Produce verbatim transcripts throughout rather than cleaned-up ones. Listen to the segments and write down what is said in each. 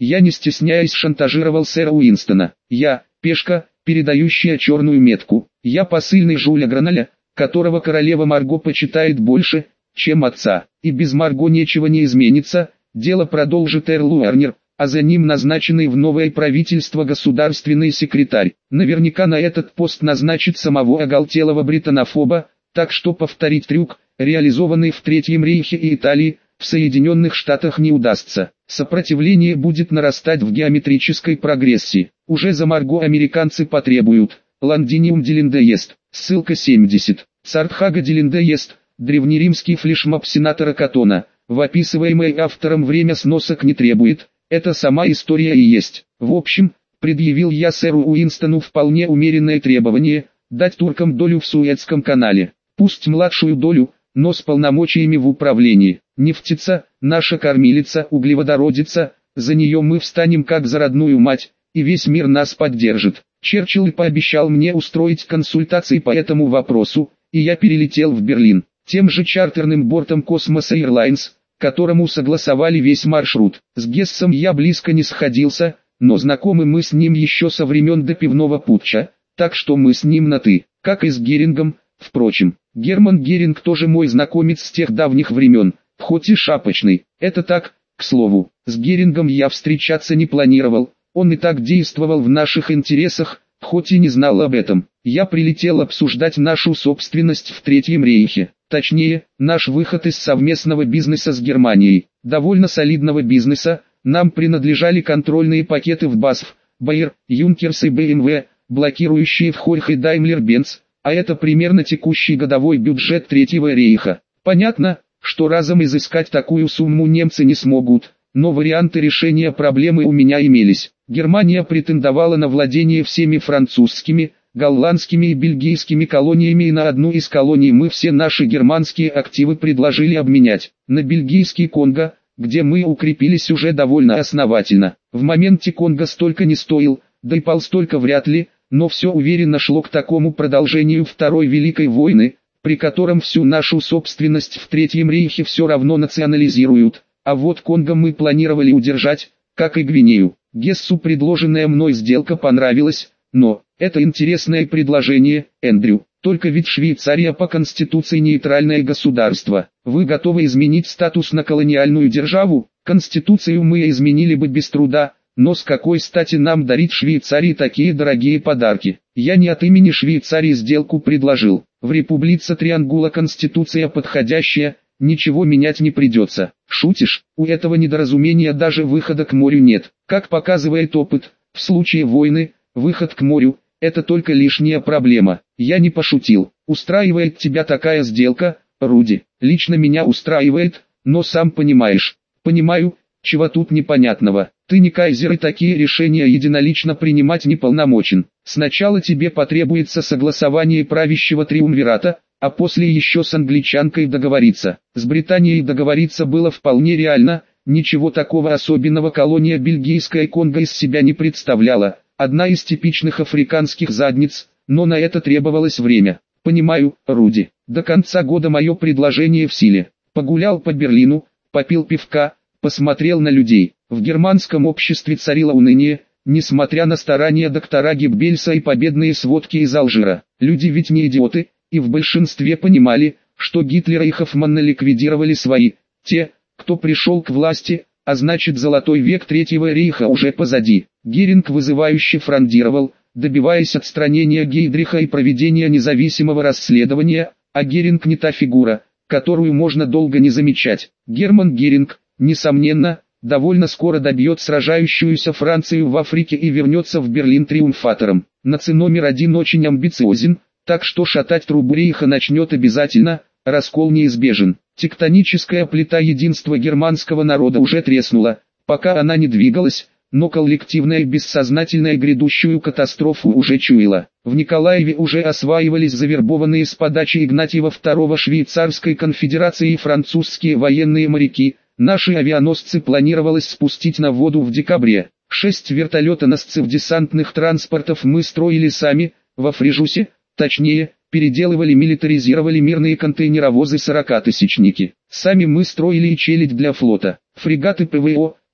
Я не стесняясь шантажировал сэра Уинстона. Я, пешка, передающая черную метку. Я посыльный Жюля Граналя, которого королева Марго почитает больше, чем отца. И без Марго ничего не изменится, дело продолжит Эрл Уэрнер, а за ним назначенный в новое правительство государственный секретарь. Наверняка на этот пост назначит самого оголтелого британофоба, так что повторить трюк, реализованный в Третьем рейхе и Италии, в Соединенных Штатах не удастся. Сопротивление будет нарастать в геометрической прогрессии. Уже за Марго американцы потребуют. Лондиниум Делиндеест. Ссылка семьдесят. Сартхага Делиндеест. Древнеримский флешмоб сенатора Каттона. В описываемое автором время сносок не требует. Это сама история и есть. В общем, предъявил я сэру Уинстону вполне умеренное требование – дать туркам долю в Суэцком канале. Пусть младшую долю, но с полномочиями в управлении. Нефтица, наша кормилица, углеводородица, за нее мы встанем как за родную мать, и весь мир нас поддержит. Черчилль пообещал мне устроить консультации по этому вопросу, и я перелетел в Берлин. Тем же чартерным бортом Cosmos Airlines, которому согласовали весь маршрут. С Гессом я близко не сходился, но знакомы мы с ним еще со времен до пивного путча, так что мы с ним на «ты», как и с Герингом, впрочем. Герман Геринг тоже мой знакомец с тех давних времен, хоть и шапочный. Это так, к слову. С Герингом я встречаться не планировал, он и так действовал в наших интересах, хоть и не знал об этом. Я прилетел обсуждать нашу собственность в Третьем рейхе. Точнее, наш выход из совместного бизнеса с Германией. Довольно солидного бизнеса, нам принадлежали контрольные пакеты в басф, Bayer, Юнкерс и бэ эм вэ, блокирующие в Хорх и Даймлер-Бенц, а это примерно текущий годовой бюджет Третьего рейха. Понятно, что разом изыскать такую сумму немцы не смогут, но варианты решения проблемы у меня имелись. Германия претендовала на владение всеми французскими, голландскими и бельгийскими колониями, и на одну из колоний мы все наши германские активы предложили обменять на бельгийский Конго, где мы укрепились уже довольно основательно. В моменте Конго столько не стоил, да и пал столько вряд ли, но все уверенно шло к такому продолжению Второй Великой войны, при котором всю нашу собственность в Третьем рейхе все равно национализируют, а вот Конго мы планировали удержать, как и Гвинею. Гессу предложенная мной сделка понравилась, но это интересное предложение, Эндрю. Только ведь Швейцария по конституции нейтральное государство. Вы готовы изменить статус на колониальную державу? Конституцию мы изменили бы без труда, но с какой стати нам дарить Швейцарии такие дорогие подарки? Я не от имени Швейцарии сделку предложил. В Републице Триангула конституция подходящая, ничего менять не придется. Шутишь? У этого недоразумения даже выхода к морю нет. Как показывает опыт, в случае войны, выход к морю – это только лишняя проблема. Я не пошутил. Устраивает тебя такая сделка, Руди? Лично меня устраивает, но сам понимаешь. Понимаю, чего тут непонятного. Ты не кайзер и такие решения единолично принимать не полномочен. Сначала тебе потребуется согласование правящего триумвирата, а после еще с англичанкой договориться. С Британией договориться было вполне реально, ничего такого особенного колония бельгийская Конго из себя не представляла. Одна из типичных африканских задниц, но на это требовалось время. Понимаю, Руди. До конца года мое предложение в силе. Погулял по Берлину, попил пивка, посмотрел на людей. В германском обществе царило уныние, несмотря на старания доктора Геббельса и победные сводки из Алжира. Люди ведь не идиоты, и в большинстве понимали, что Гитлера и Хоффмана ликвидировали свои, те, кто пришел к власти, а значит золотой век Третьего рейха уже позади. Геринг вызывающе фрондировал, добиваясь отстранения Гейдриха и проведения независимого расследования, а Геринг не та фигура, которую можно долго не замечать. Герман Геринг, несомненно, довольно скоро добьет сражающуюся Францию в Африке и вернется в Берлин триумфатором. Наци номер один очень амбициозен, так что шатать трубу рейха начнет обязательно, раскол неизбежен. Тектоническая плита единства германского народа уже треснула, пока она не двигалась, но коллективная бессознательная грядущую катастрофу уже чуяла. В Николаеве уже осваивались завербованные с подачи Игнатьева второго швейцарской конфедерации французские военные моряки. Наши авианосцы планировалось спустить на воду в декабре. Шесть вертолетоносцев десантных транспортов мы строили сами, во Фрижусе, точнее, переделывали, милитаризировали мирные контейнеровозы сорокатысячники. Сами мы строили и челядь для флота. Фрегаты ПВО,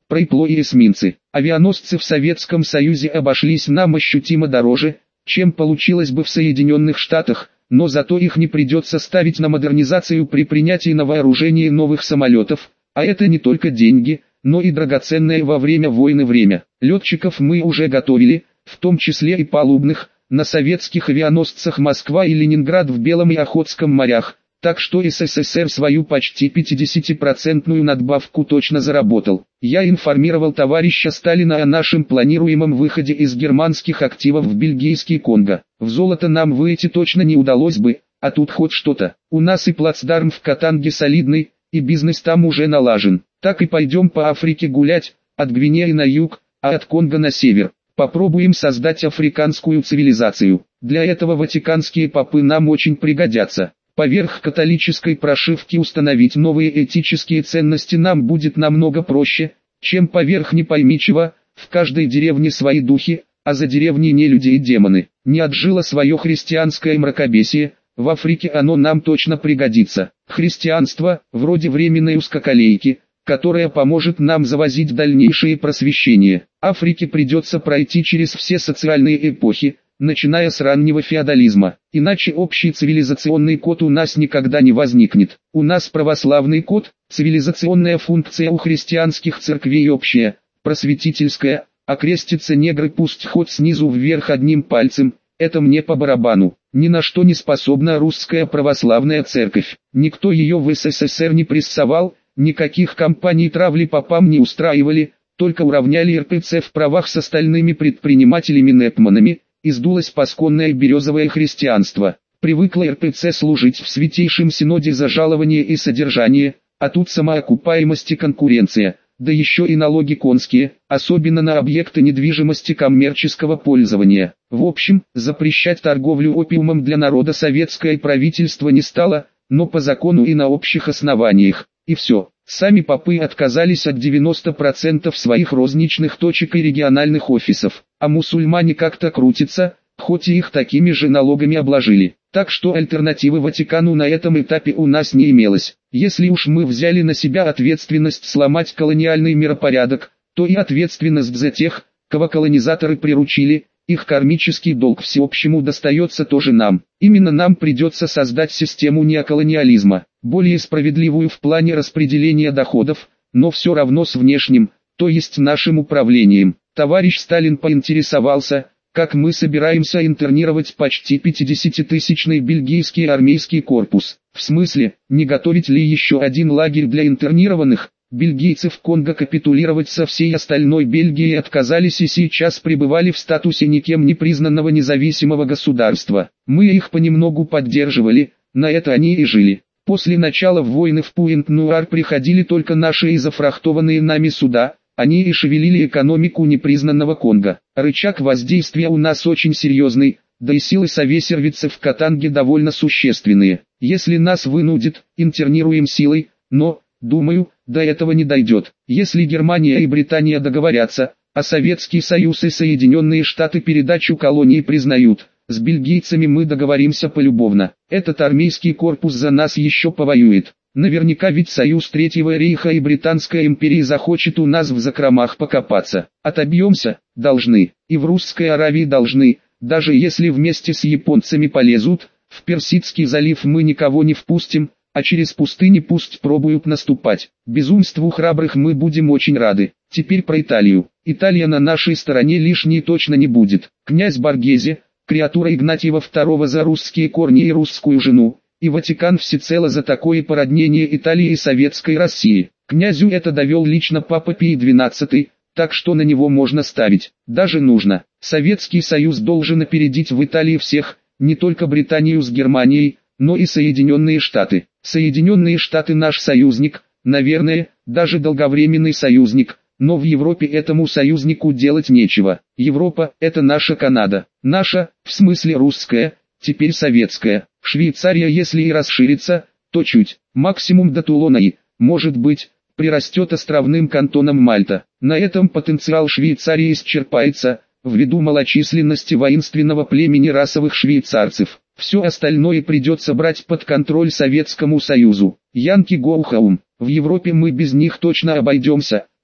Пройпло и эсминцы. Авианосцы в Советском Союзе обошлись нам ощутимо дороже, чем получилось бы в Соединенных Штатах, но зато их не придется ставить на модернизацию при принятии на вооружение новых самолетов, а это не только деньги, но и драгоценное во время войны время. Летчиков мы уже готовили, в том числе и палубных, на советских авианосцах «Москва» и «Ленинград» в Белом и Охотском морях, так что СССР свою почти пятидесятипроцентную надбавку точно заработал. Я информировал товарища Сталина о нашем планируемом выходе из германских активов в бельгийский Конго. В золото нам выйти точно не удалось бы, а тут хоть что-то. У нас и плацдарм в Катанге солидный, и бизнес там уже налажен. Так и пойдем по Африке гулять, от Гвинеи на юг, а от Конго на север. Попробуем создать африканскую цивилизацию. Для этого ватиканские попы нам очень пригодятся. Поверх католической прошивки установить новые этические ценности нам будет намного проще, чем поверх не пойми чего. В каждой деревне свои духи, а за деревней не люди и демоны. Не отжило свое христианское мракобесие, в Африке оно нам точно пригодится. Христианство, вроде временной узкоколейки, которая поможет нам завозить дальнейшее просвещение. Африке придется пройти через все социальные эпохи, начиная с раннего феодализма. Иначе общий цивилизационный код у нас никогда не возникнет. У нас православный код, цивилизационная функция у христианских церквей общая, просветительская, а крестятся негры пусть хоть снизу вверх одним пальцем, это мне по барабану. Ни на что не способна русская православная церковь. Никто ее в СССР не прессовал, никаких кампаний травли попам не устраивали, только уравняли эр пэ цэ в правах с остальными предпринимателями-непманами, и сдулось пасконное березовое христианство. Привыкла эр пэ цэ служить в Святейшем Синоде за жалование и содержание, а тут самоокупаемость и конкуренция, да еще и налоги конские, особенно на объекты недвижимости коммерческого пользования. В общем, запрещать торговлю опиумом для народа советское правительство не стало, но по закону и на общих основаниях. И все. Сами попы отказались от девяноста процентов своих розничных точек и региональных офисов, а мусульмане как-то крутятся, хоть и их такими же налогами обложили. Так что альтернативы Ватикану на этом этапе у нас не имелось. Если уж мы взяли на себя ответственность сломать колониальный миропорядок, то и ответственность за тех, кого колонизаторы приручили, их кармический долг всеобщему достается тоже нам. Именно нам придется создать систему неоколониализма, более справедливую в плане распределения доходов, но все равно с внешним, то есть нашим управлением. Товарищ Сталин поинтересовался, как мы собираемся интернировать почти пятидесятитысячный бельгийский армейский корпус. В смысле, не готовить ли еще один лагерь для интернированных? Бельгийцы в Конго капитулировать со всей остальной Бельгией отказались и сейчас пребывали в статусе никем не признанного независимого государства. Мы их понемногу поддерживали, на это они и жили. После начала войны в Пуэнт-Нуар приходили только наши и зафрахтованные нами суда, они и шевелили экономику непризнанного Конго. Рычаг воздействия у нас очень серьезный, да и силы совесервица в Катанге довольно существенные. Если нас вынудит, интернируем силой, но, думаю, до этого не дойдет. Если Германия и Британия договорятся, а Советский Союз и Соединенные Штаты передачу колонии признают, с бельгийцами мы договоримся полюбовно. Этот армейский корпус за нас еще повоюет. Наверняка ведь Союз Третьего Рейха и Британская империя захочет у нас в закромах покопаться. Отобьемся, должны, и в Русской Аравии должны, даже если вместе с японцами полезут, в Персидский залив мы никого не впустим, а через пустыни пусть пробуют наступать. Безумству храбрых мы будем очень рады. Теперь про Италию. Италия на нашей стороне лишней точно не будет. Князь Боргезе, креатура Игнатьева второго за русские корни и русскую жену, и Ватикан всецело за такое породнение Италии и Советской России. Князю это довел лично Папа Пий двенадцатый, так что на него можно ставить. Даже нужно. Советский Союз должен опередить в Италии всех, не только Британию с Германией, но и Соединенные Штаты. Соединенные Штаты наш союзник, наверное, даже долговременный союзник, но в Европе этому союзнику делать нечего. Европа – это наша Канада. Наша, в смысле русская, теперь советская. Швейцария если и расширится, то чуть, максимум до Тулона и, может быть, прирастет островным кантоном Мальта. На этом потенциал Швейцарии исчерпается, ввиду малочисленности воинственного племени расовых швейцарцев. Все остальное придется брать под контроль Советскому Союзу. Янки go home. В Европе мы без них точно обойдемся,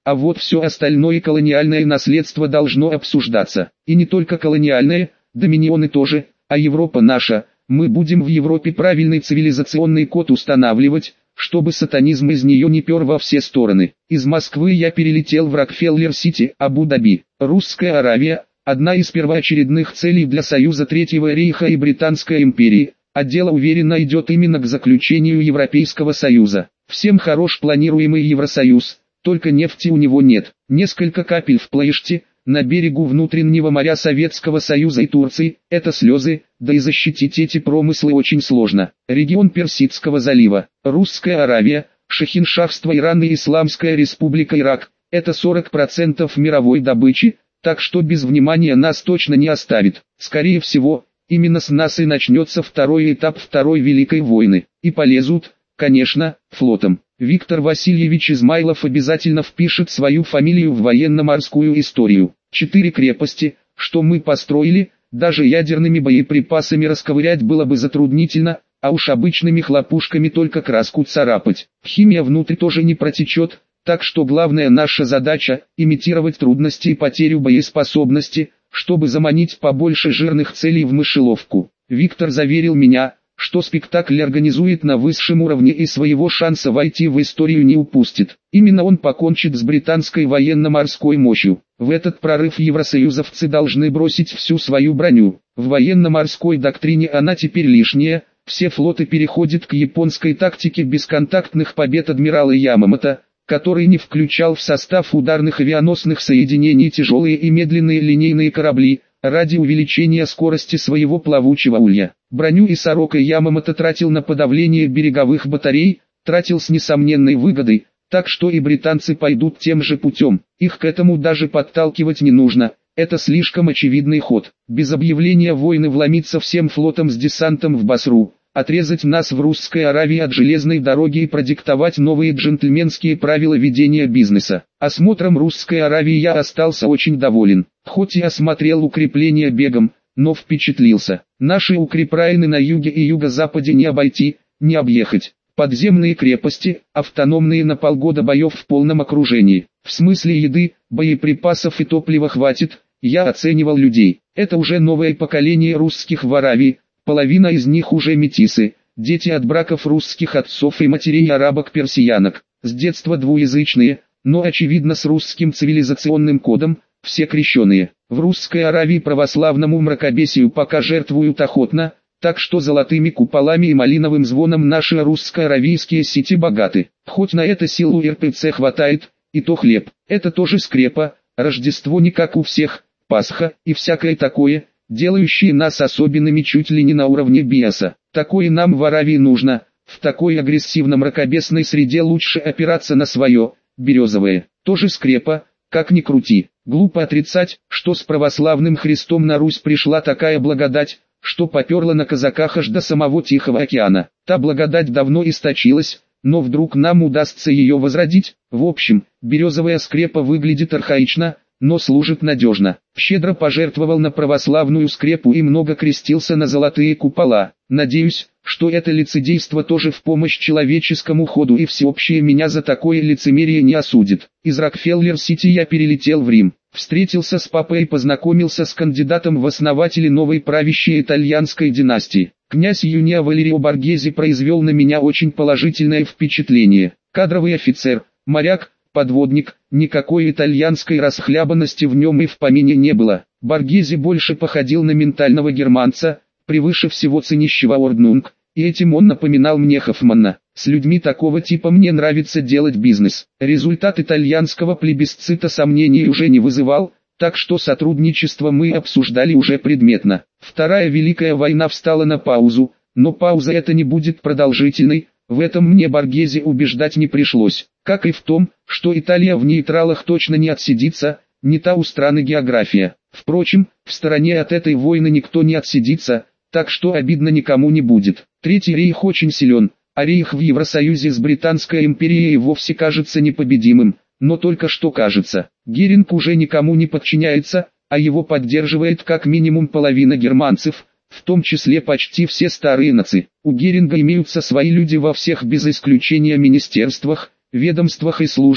а вот все остальное колониальное наследство должно обсуждаться. И не только колониальное, доминионы тоже, а Европа наша. Мы будем в Европе правильный цивилизационный код устанавливать, чтобы сатанизм из нее не пер во все стороны. Из Москвы я перелетел в Рокфеллер-Сити, Абу-Даби. Русская Аравия – одна из первоочередных целей для Союза Третьего Рейха и Британской империи, а дело уверенно идет именно к заключению Европейского Союза. Всем хорош планируемый Евросоюз, только нефти у него нет. Несколько капель в Плоеште, на берегу внутреннего моря Советского Союза и Турции, это слезы, да и защитить эти промыслы очень сложно. Регион Персидского залива, Русская Аравия, Шахиншахство Иран и Исламская Республика Ирак, это сорок процентов мировой добычи, так что без внимания нас точно не оставит. Скорее всего, именно с нас и начнется второй этап Второй Великой войны, и полезут, конечно, флотом. Виктор Васильевич Измайлов обязательно впишет свою фамилию в военно-морскую историю. Четыре крепости, что мы построили, даже ядерными боеприпасами расковырять было бы затруднительно, а уж обычными хлопушками только краску царапать. Химия внутрь тоже не протечет, так что главная наша задача – имитировать трудности и потерю боеспособности, чтобы заманить побольше жирных целей в мышеловку. Виктор заверил меня, что спектакль организует на высшем уровне и своего шанса войти в историю не упустит. Именно он покончит с британской военно-морской мощью. В этот прорыв евросоюзовцы должны бросить всю свою броню. В военно-морской доктрине она теперь лишняя, все флоты переходят к японской тактике бесконтактных побед адмирала Ямамото, который не включал в состав ударных авианосных соединений тяжелые и медленные линейные корабли, ради увеличения скорости своего плавучего улья. Броню и Сорока Ямамото тратил на подавление береговых батарей, тратил с несомненной выгодой, так что и британцы пойдут тем же путем. Их к этому даже подталкивать не нужно, это слишком очевидный ход. Без объявления войны вломиться всем флотом с десантом в Басру, отрезать нас в Русской Аравии от железной дороги и продиктовать новые джентльменские правила ведения бизнеса. Осмотром Русской Аравии я остался очень доволен. Хоть и осмотрел укрепления бегом, но впечатлился. Наши укрепрайны на юге и юго-западе не обойти, не объехать. Подземные крепости, автономные на полгода боев в полном окружении. В смысле еды, боеприпасов и топлива хватит, я оценивал людей. Это уже новое поколение русских в Аравии, половина из них уже метисы, дети от браков русских отцов и матерей арабок-персиянок. С детства двуязычные, но очевидно с русским цивилизационным кодом, все крещеные. В Русской Аравии православному мракобесию пока жертвуют охотно, так что золотыми куполами и малиновым звоном наши русско-аравийские сети богаты. Хоть на это силу эр пэ цэ хватает, и то хлеб. Это тоже скрепа, Рождество не как у всех, Пасха и всякое такое, делающие нас особенными чуть ли не на уровне биоса. Такое нам в Аравии нужно, в такой агрессивно-мракобесной среде лучше опираться на свое, березовое. Тоже скрепа, как ни крути. Глупо отрицать, что с православным Христом на Русь пришла такая благодать, что поперла на казаках аж до самого Тихого океана. Та благодать давно истощилась, но вдруг нам удастся ее возродить. В общем, березовая скрепа выглядит архаично, но служит надежно. Щедро пожертвовал на православную скрепу и много крестился на золотые купола. Надеюсь, что это лицедейство тоже в помощь человеческому ходу и всеобщее меня за такое лицемерие не осудит. Из Рокфеллер-Сити я перелетел в Рим. Встретился с папой и познакомился с кандидатом в основатели новой правящей итальянской династии. Князь Юнио Валерио Боргезе произвел на меня очень положительное впечатление. Кадровый офицер, моряк, подводник, никакой итальянской расхлябанности в нем и в помине не было. Боргезе больше походил на ментального германца, превыше всего ценящего орднунг, и этим он напоминал мне Хоффмана. С людьми такого типа мне нравится делать бизнес. Результат итальянского плебисцита сомнений уже не вызывал, так что сотрудничество мы обсуждали уже предметно. Вторая Великая война встала на паузу, но пауза эта не будет продолжительной, в этом мне Боргезе убеждать не пришлось. Как и в том, что Италия в нейтралах точно не отсидится, не та у страны география. Впрочем, в стороне от этой войны никто не отсидится, так что обидно никому не будет. Третий рейх очень силен, а рейх в Евросоюзе с Британской империей и вовсе кажется непобедимым, но только что кажется. Геринг уже никому не подчиняется, а его поддерживает как минимум половина германцев, в том числе почти все старые нации. У Геринга имеются свои люди во всех без исключения министерствах, ведомствах и службах,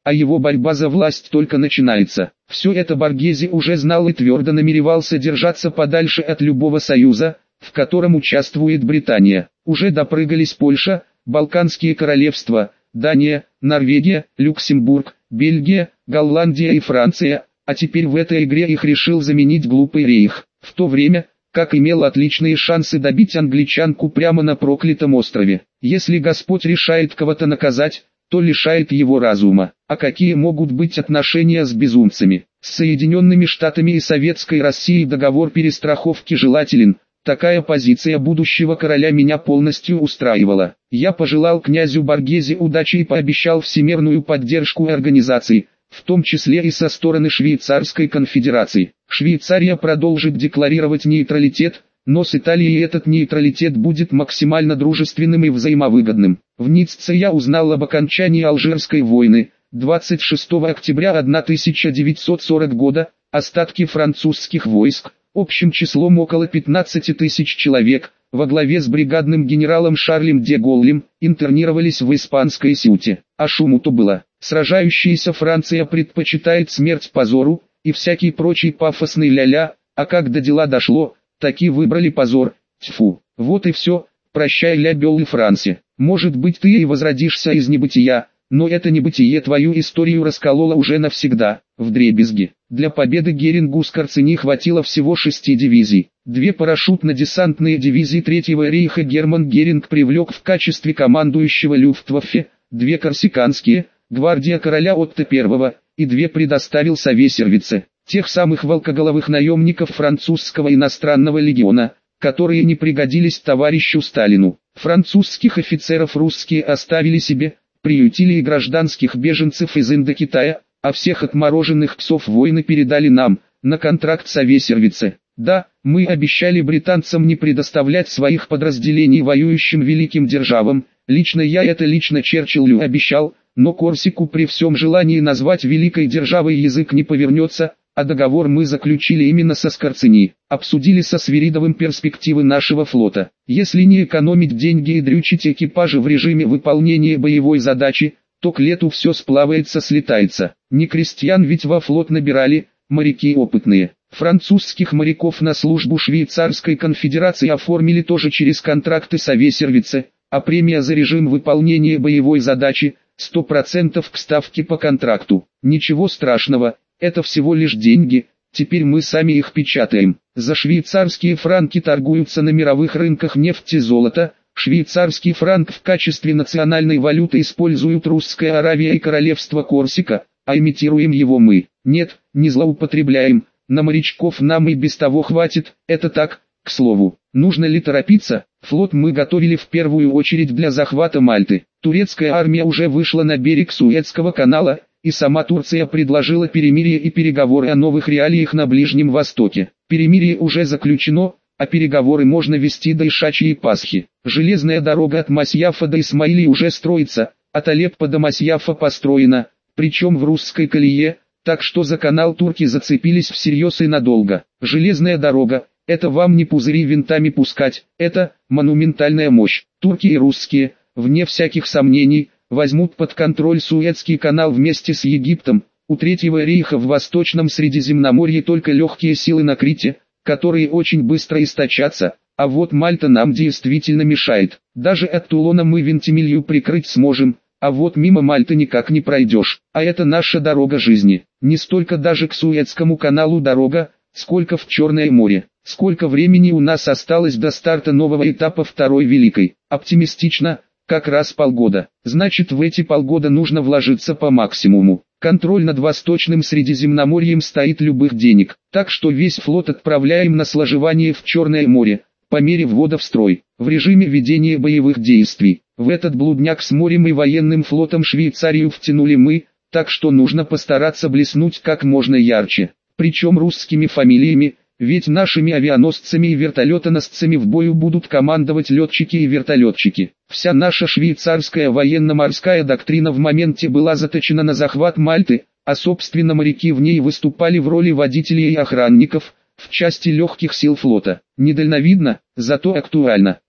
а его борьба за власть только начинается. Все это Боргезе уже знал и твердо намеревался держаться подальше от любого союза, в котором участвует Британия. Уже допрыгались Польша, Балканские королевства, Дания, Норвегия, Люксембург, Бельгия, Голландия и Франция, а теперь в этой игре их решил заменить глупый рейх, в то время, как имел отличные шансы добить англичанку прямо на проклятом острове. Если Господь решает кого-то наказать, то лишает его разума. А какие могут быть отношения с безумцами? С Соединенными Штатами и Советской Россией договор перестраховки желателен. Такая позиция будущего короля меня полностью устраивала. Я пожелал князю Боргезе удачи и пообещал всемирную поддержку организации, в том числе и со стороны Швейцарской конфедерации. Швейцария продолжит декларировать нейтралитет, но с Италией этот нейтралитет будет максимально дружественным и взаимовыгодным. В Ницце я узнал об окончании Алжирской войны, двадцать шестого октября тысяча девятьсот сорок года, остатки французских войск, общим числом около пятнадцати тысяч человек, во главе с бригадным генералом Шарлем де Голлем, интернировались в испанской Сеуте. А шуму-то было. Сражающаяся Франция предпочитает смерть позору, и всякий прочий пафосный ля-ля, а как до дела дошло, таки выбрали позор, тьфу. Вот и все, прощай ля беллы Франции. Может быть ты и возродишься из небытия, но это небытие твою историю раскололо уже навсегда, вдребезги. Для победы Герингу Скорцени хватило всего шести дивизий. Две парашютно-десантные дивизии Третьего рейха Герман Геринг привлек в качестве командующего Люфтваффе, две корсиканские, гвардия короля Отто Первого, и две предоставил Совесервице, тех самых волкоголовых наемников французского иностранного легиона, которые не пригодились товарищу Сталину. Французских офицеров русские оставили себе, приютили и гражданских беженцев из Индокитая, а всех отмороженных псов войны передали нам, на контракт Совесервице. Да, мы обещали британцам не предоставлять своих подразделений воюющим великим державам, лично я это лично Черчиллю обещал, но Корсику при всем желании назвать великой державой язык не повернется, а договор мы заключили именно со Скорцени, обсудили со Свиридовым перспективы нашего флота. Если не экономить деньги и дрючить экипажи в режиме выполнения боевой задачи, то к лету все сплавается слетается. Не крестьян ведь во флот набирали, моряки опытные. Французских моряков на службу Швейцарской конфедерации оформили тоже через контракты Совесервице, а премия за режим выполнения боевой задачи – сто процентов к ставке по контракту. Ничего страшного, это всего лишь деньги, теперь мы сами их печатаем. За швейцарские франки торгуются на мировых рынках нефть и золото, швейцарский франк в качестве национальной валюты используют Русская Аравия и Королевство Корсика, а имитируем его мы. Нет, не злоупотребляем. На морячков нам и без того хватит, это так, к слову. Нужно ли торопиться? Флот мы готовили в первую очередь для захвата Мальты. Турецкая армия уже вышла на берег Суэцкого канала, и сама Турция предложила перемирие и переговоры о новых реалиях на Ближнем Востоке. Перемирие уже заключено, а переговоры можно вести до Ишачьей Пасхи. Железная дорога от Масьяфа до Исмаилии уже строится, от Алеппо до Масьяфа построена, причем в русской колее, так что за канал турки зацепились всерьез и надолго. Железная дорога – это вам не пузыри винтами пускать, это монументальная мощь. Турки и русские, вне всяких сомнений, возьмут под контроль Суэцкий канал вместе с Египтом. У Третьего рейха в Восточном Средиземноморье только легкие силы на Крите, которые очень быстро истощатся, а вот Мальта нам действительно мешает. Даже от Тулона мы Вентимилью прикрыть сможем, а вот мимо Мальты никак не пройдешь. А это наша дорога жизни. Не столько даже к Суэцкому каналу дорога, сколько в Черное море. Сколько времени у нас осталось до старта нового этапа Второй Великой? Оптимистично, как раз полгода. Значит, в эти полгода нужно вложиться по максимуму. Контроль над Восточным Средиземноморьем стоит любых денег, так что весь флот отправляем на сложевание в Черное море, по мере ввода в строй, в режиме ведения боевых действий. В этот блудняк с морем и военным флотом Швейцарию втянули мы, так что нужно постараться блеснуть как можно ярче. Причем русскими фамилиями, ведь нашими авианосцами и вертолетоносцами в бою будут командовать летчики и вертолетчики. Вся наша швейцарская военно-морская доктрина в моменте была заточена на захват Мальты, а собственно моряки в ней выступали в роли водителей и охранников, в части легких сил флота. Недальновидно, зато актуально.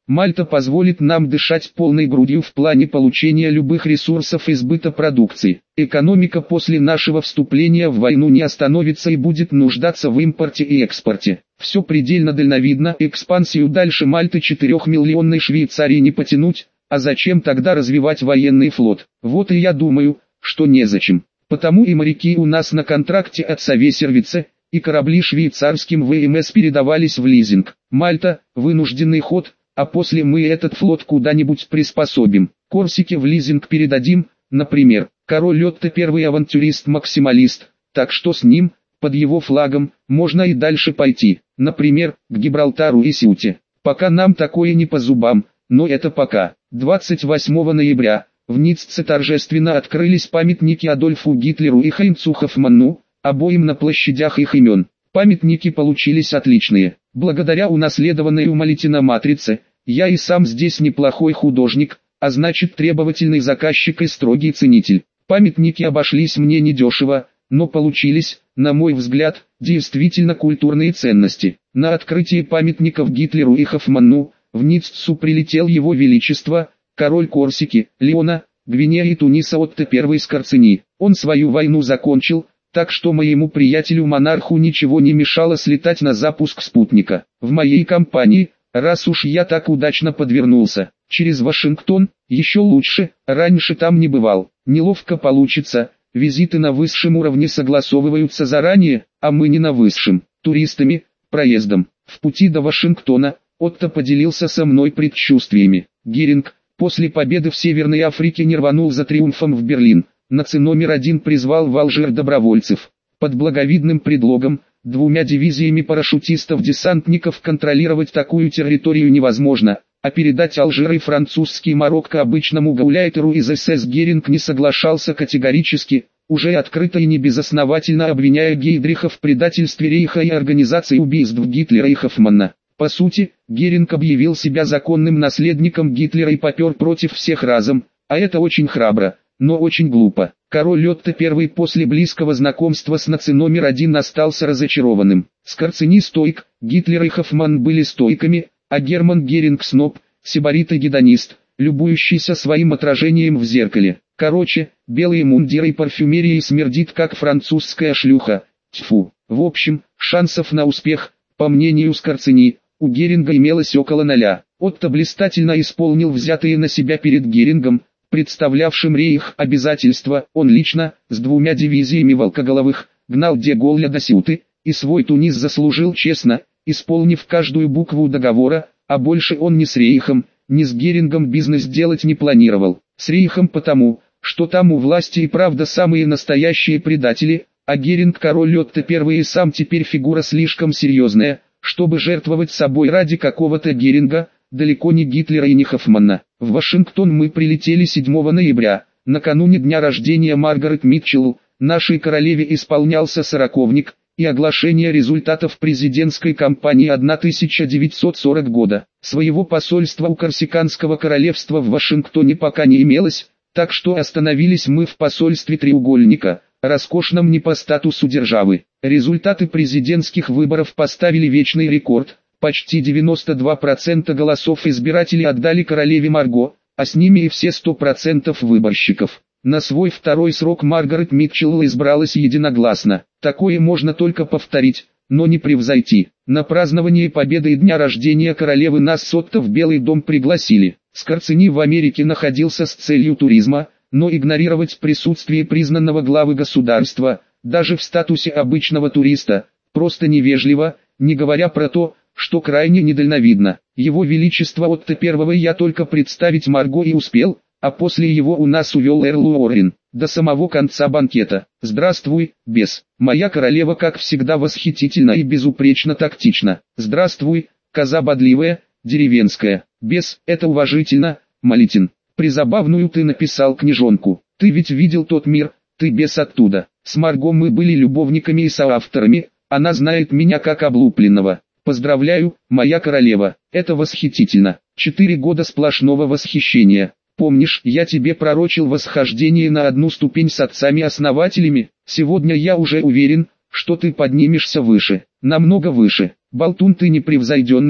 Мальта позволит нам дышать полной грудью в плане получения любых ресурсов и сбыта продукции. Экономика после нашего вступления в войну не остановится и будет нуждаться в импорте и экспорте. Все предельно дальновидно, экспансию дальше Мальты четырехмиллионной Швейцарии не потянуть, а зачем тогда развивать военный флот? Вот и я думаю, что незачем. Потому и моряки у нас на контракте от Совесервица, и корабли швейцарским ВМС передавались в лизинг. Мальта – вынужденный ход, а после мы этот флот куда-нибудь приспособим. Корсике в лизинг передадим, например. Король Лотте первый авантюрист-максималист, так что с ним, под его флагом, можно и дальше пойти. Например, к Гибралтару и Сюте. Пока нам такое не по зубам, но это пока. двадцать восьмого ноября, в Ницце торжественно открылись памятники Адольфу Гитлеру и Хайнцу Хоффманну, обоим на площадях их имен. Памятники получились отличные. Благодаря унаследованной у Малетина матрице, я и сам здесь неплохой художник, а значит требовательный заказчик и строгий ценитель. Памятники обошлись мне недешево, но получились, на мой взгляд, действительно культурные ценности. На открытии памятников Гитлеру и Хоффманну, в Ниццу прилетел его величество, король Корсики, Леона, Гвинеи и Туниса Отто первый Скорцени. Он свою войну закончил, так что моему приятелю-монарху ничего не мешало слетать на запуск спутника. В моей компании, раз уж я так удачно подвернулся, через Вашингтон, еще лучше, раньше там не бывал. Неловко получится, визиты на высшем уровне согласовываются заранее, а мы не на высшем. Туристами, проездом. В пути до Вашингтона, Отто поделился со мной предчувствиями. Геринг, после победы в Северной Африке не рванул за триумфом в Берлин. Наци номер один призвал в Алжир добровольцев. Под благовидным предлогом, двумя дивизиями парашютистов-десантников контролировать такую территорию невозможно, а передать Алжир и французский Марокко обычному гауляйтеру из СС Геринг не соглашался категорически, уже открыто и небезосновательно обвиняя Гейдриха в предательстве Рейха и организации убийств Гитлера и Хоффманна. По сути, Геринг объявил себя законным наследником Гитлера и попер против всех разом, а это очень храбро. Но очень глупо. Король Лотте первый после близкого знакомства с наци номер один остался разочарованным. Скорцени стоик, Гитлер и Хоффман были стоиками, а Герман Геринг сноб, сибарит и гедонист, любующийся своим отражением в зеркале. Короче, белые мундиры и парфюмерии смердит как французская шлюха. Тьфу. В общем, шансов на успех, по мнению Скорцени, у Геринга имелось около ноля. Отто блистательно исполнил взятые на себя перед Герингом, представлявшим рейх обязательства. Он лично, с двумя дивизиями волкоголовых, гнал де Голля до Сюты, и свой Тунис заслужил честно, исполнив каждую букву договора, а больше он ни с рейхом, ни с Герингом бизнес делать не планировал. С рейхом потому, что там у власти и правда самые настоящие предатели, а Геринг король Лотте первый и сам теперь фигура слишком серьезная, чтобы жертвовать собой ради какого-то Геринга, далеко не Гитлера и не Хоффмана. В Вашингтон мы прилетели седьмого ноября, накануне дня рождения Маргарет Митчелл, нашей королеве исполнялся сороковник, и оглашение результатов президентской кампании тысяча девятьсот сорок года. Своего посольства у Корсиканского королевства в Вашингтоне пока не имелось, так что остановились мы в посольстве Треугольника, роскошном не по статусу державы. Результаты президентских выборов поставили вечный рекорд. Почти девяносто два процента голосов избирателей отдали королеве Марго, а с ними и все сто процентов выборщиков. На свой второй срок Маргарет Митчелл избралась единогласно. Такое можно только повторить, но не превзойти. На празднование победы и дня рождения королевы нас с Отто в Белый дом пригласили. Скорцени в Америке находился с целью туризма, но игнорировать присутствие признанного главы государства, даже в статусе обычного туриста, просто невежливо, не говоря про то, что крайне недальновидно. Его величество Отто первого я только представить Марго и успел, а после его у нас увел Эрл Уоррен, до самого конца банкета. Здравствуй, бес. Моя королева как всегда восхитительна и безупречно тактична. Здравствуй, коза бодливая, деревенская. Бес, это уважительно, Малетин. Призабавную ты написал книжонку. Ты ведь видел тот мир, ты бес оттуда. С Марго мы были любовниками и соавторами, она знает меня как облупленного. Поздравляю, моя королева, это восхитительно. Четыре года сплошного восхищения. Помнишь, я тебе пророчил восхождение на одну ступень с отцами-основателями? Сегодня я уже уверен, что ты поднимешься выше, намного выше. Болтун ты непревзойденный,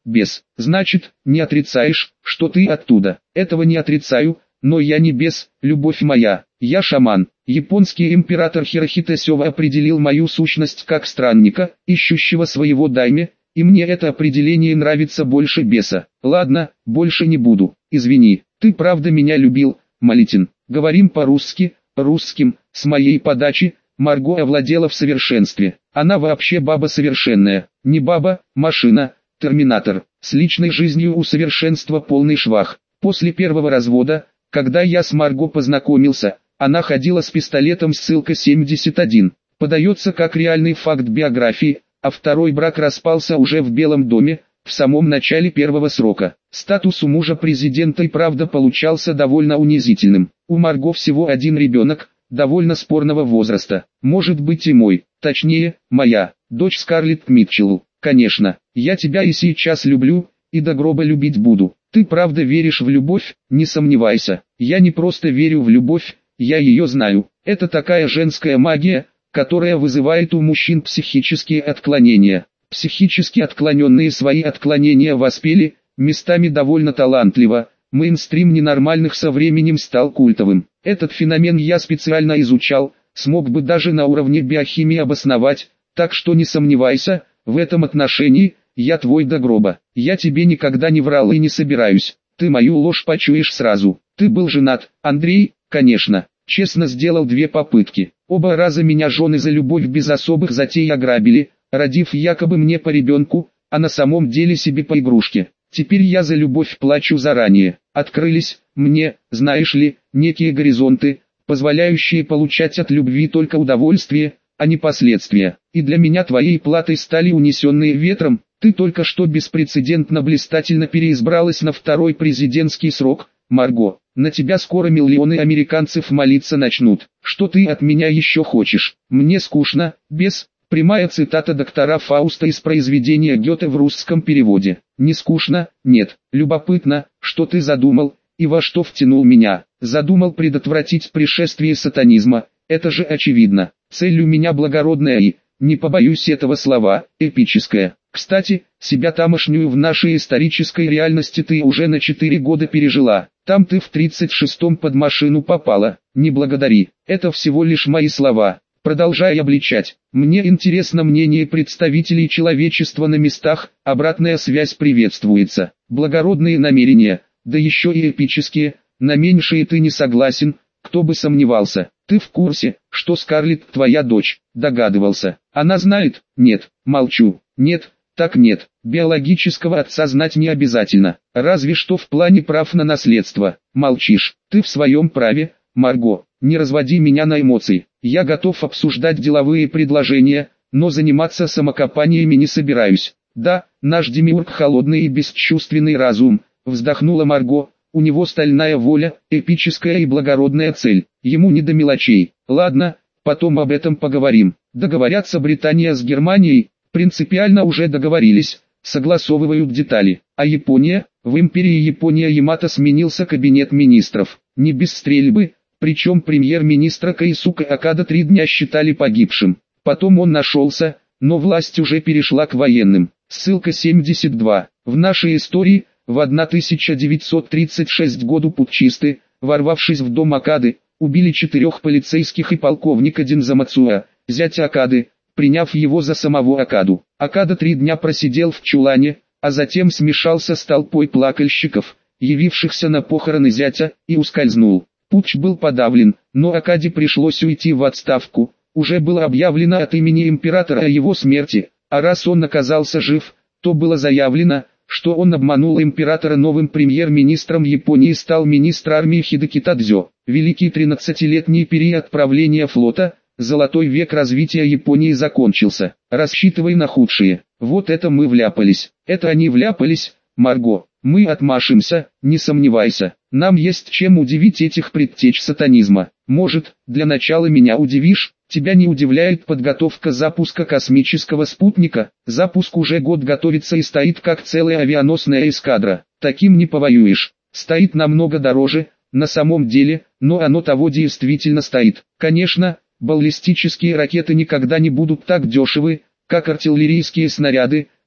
бес. Значит, не отрицаешь, что ты оттуда. Этого не отрицаю, но я не бес, любовь моя. Я шаман. Японский император Хирохито Сёва определил мою сущность как странника, ищущего своего дайме, и мне это определение нравится больше беса. Ладно, больше не буду. Извини, ты правда меня любил, Малитин. Говорим по-русски, русским, с моей подачи. Марго овладела в совершенстве. Она вообще баба совершенная. Не баба, машина, терминатор. С личной жизнью у совершенства полный швах. После первого развода, когда я с Марго познакомился, она ходила с пистолетом ссылка семьдесят один. Подается как реальный факт биографии, а второй брак распался уже в Белом доме, в самом начале первого срока. Статус у мужа президента и правда получался довольно унизительным. У Марго всего один ребенок, довольно спорного возраста. Может быть и мой, точнее, моя, дочь Скарлетт Митчелл. Конечно, я тебя и сейчас люблю, и до гроба любить буду. Ты правда веришь в любовь? Не сомневайся. Я не просто верю в любовь, я ее знаю. Это такая женская магия, которая вызывает у мужчин психические отклонения. Психически отклоненные свои отклонения воспели, местами довольно талантливо. Мейнстрим ненормальных со временем стал культовым. Этот феномен я специально изучал, смог бы даже на уровне биохимии обосновать, так что не сомневайся, в этом отношении, я твой до гроба. Я тебе никогда не врал и не собираюсь, ты мою ложь почуешь сразу. Ты был женат, Андрей, конечно, честно сделал две попытки. Оба раза меня жены за любовь без особых затей ограбили, родив якобы мне по ребенку, а на самом деле себе по игрушке. Теперь я за любовь плачу заранее. Открылись, мне, знаешь ли, некие горизонты, позволяющие получать от любви только удовольствие, а не последствия. И для меня твоей платой стали унесенные ветром. Ты только что беспрецедентно блистательно переизбралась на второй президентский срок, Марго. На тебя скоро миллионы американцев молиться начнут. Что ты от меня еще хочешь? Мне скучно, без... Прямая цитата доктора Фауста из произведения Гёте в русском переводе. Не скучно, нет. Любопытно, что ты задумал, и во что втянул меня. Задумал предотвратить пришествие сатанизма. Это же очевидно. Цель у меня благородная и, не побоюсь этого слова, эпическая. Кстати, себя тамошнюю в нашей исторической реальности ты уже на четыре года пережила. Там ты в тридцать шестом под машину попала. Не благодари. Это всего лишь мои слова. Продолжай обличать. Мне интересно мнение представителей человечества на местах, обратная связь приветствуется. Благородные намерения, да еще и эпические, на меньшие ты не согласен, кто бы сомневался. Ты в курсе, что Скарлетт твоя дочь? Догадывался. Она знает? Нет, молчу. Нет, так нет. Биологического отца знать не обязательно. Разве что в плане прав на наследство. Молчишь. Ты в своем праве, Марго. Не разводи меня на эмоции. Я готов обсуждать деловые предложения, но заниматься самокопаниями не собираюсь. Да, наш демиург холодный и бесчувственный разум, вздохнула Марго, у него стальная воля, эпическая и благородная цель, ему не до мелочей. Ладно, потом об этом поговорим. Договорятся Британия с Германией, принципиально уже договорились, согласовывают детали. А Япония? В империи Япония Ямато сменился кабинет министров, не без стрельбы. Причем премьер-министра Каисука Акада три дня считали погибшим. Потом он нашелся, но власть уже перешла к военным. Ссылка семьдесят два. В нашей истории, в тысяча девятьсот тридцать шестом году путчисты, ворвавшись в дом Акады, убили четырех полицейских и полковника Динзамацуа, зятя Акады, приняв его за самого Акаду. Акада три дня просидел в чулане, а затем смешался с толпой плакальщиков, явившихся на похороны зятя, и ускользнул. Путч был подавлен, но Акаде пришлось уйти в отставку. Уже было объявлено от имени императора о его смерти, а раз он оказался жив, то было заявлено, что он обманул императора. Новым премьер-министром Японии стал министр армии Хидеки Тадзё. Великий тринадцатилетний период правления флота, золотой век развития Японии закончился. Рассчитывай на худшее. Вот это мы вляпались. Это они вляпались, Марго. Мы отмашемся, не сомневайся. Нам есть чем удивить этих предтеч сатанизма. Может, для начала меня удивишь? Тебя не удивляет подготовка запуска космического спутника? Запуск уже год готовится и стоит как целая авианосная эскадра. Таким не повоюешь. Стоит намного дороже, на самом деле, но оно того действительно стоит. Конечно, баллистические ракеты никогда не будут так дешевы, как артиллерийские снаряды,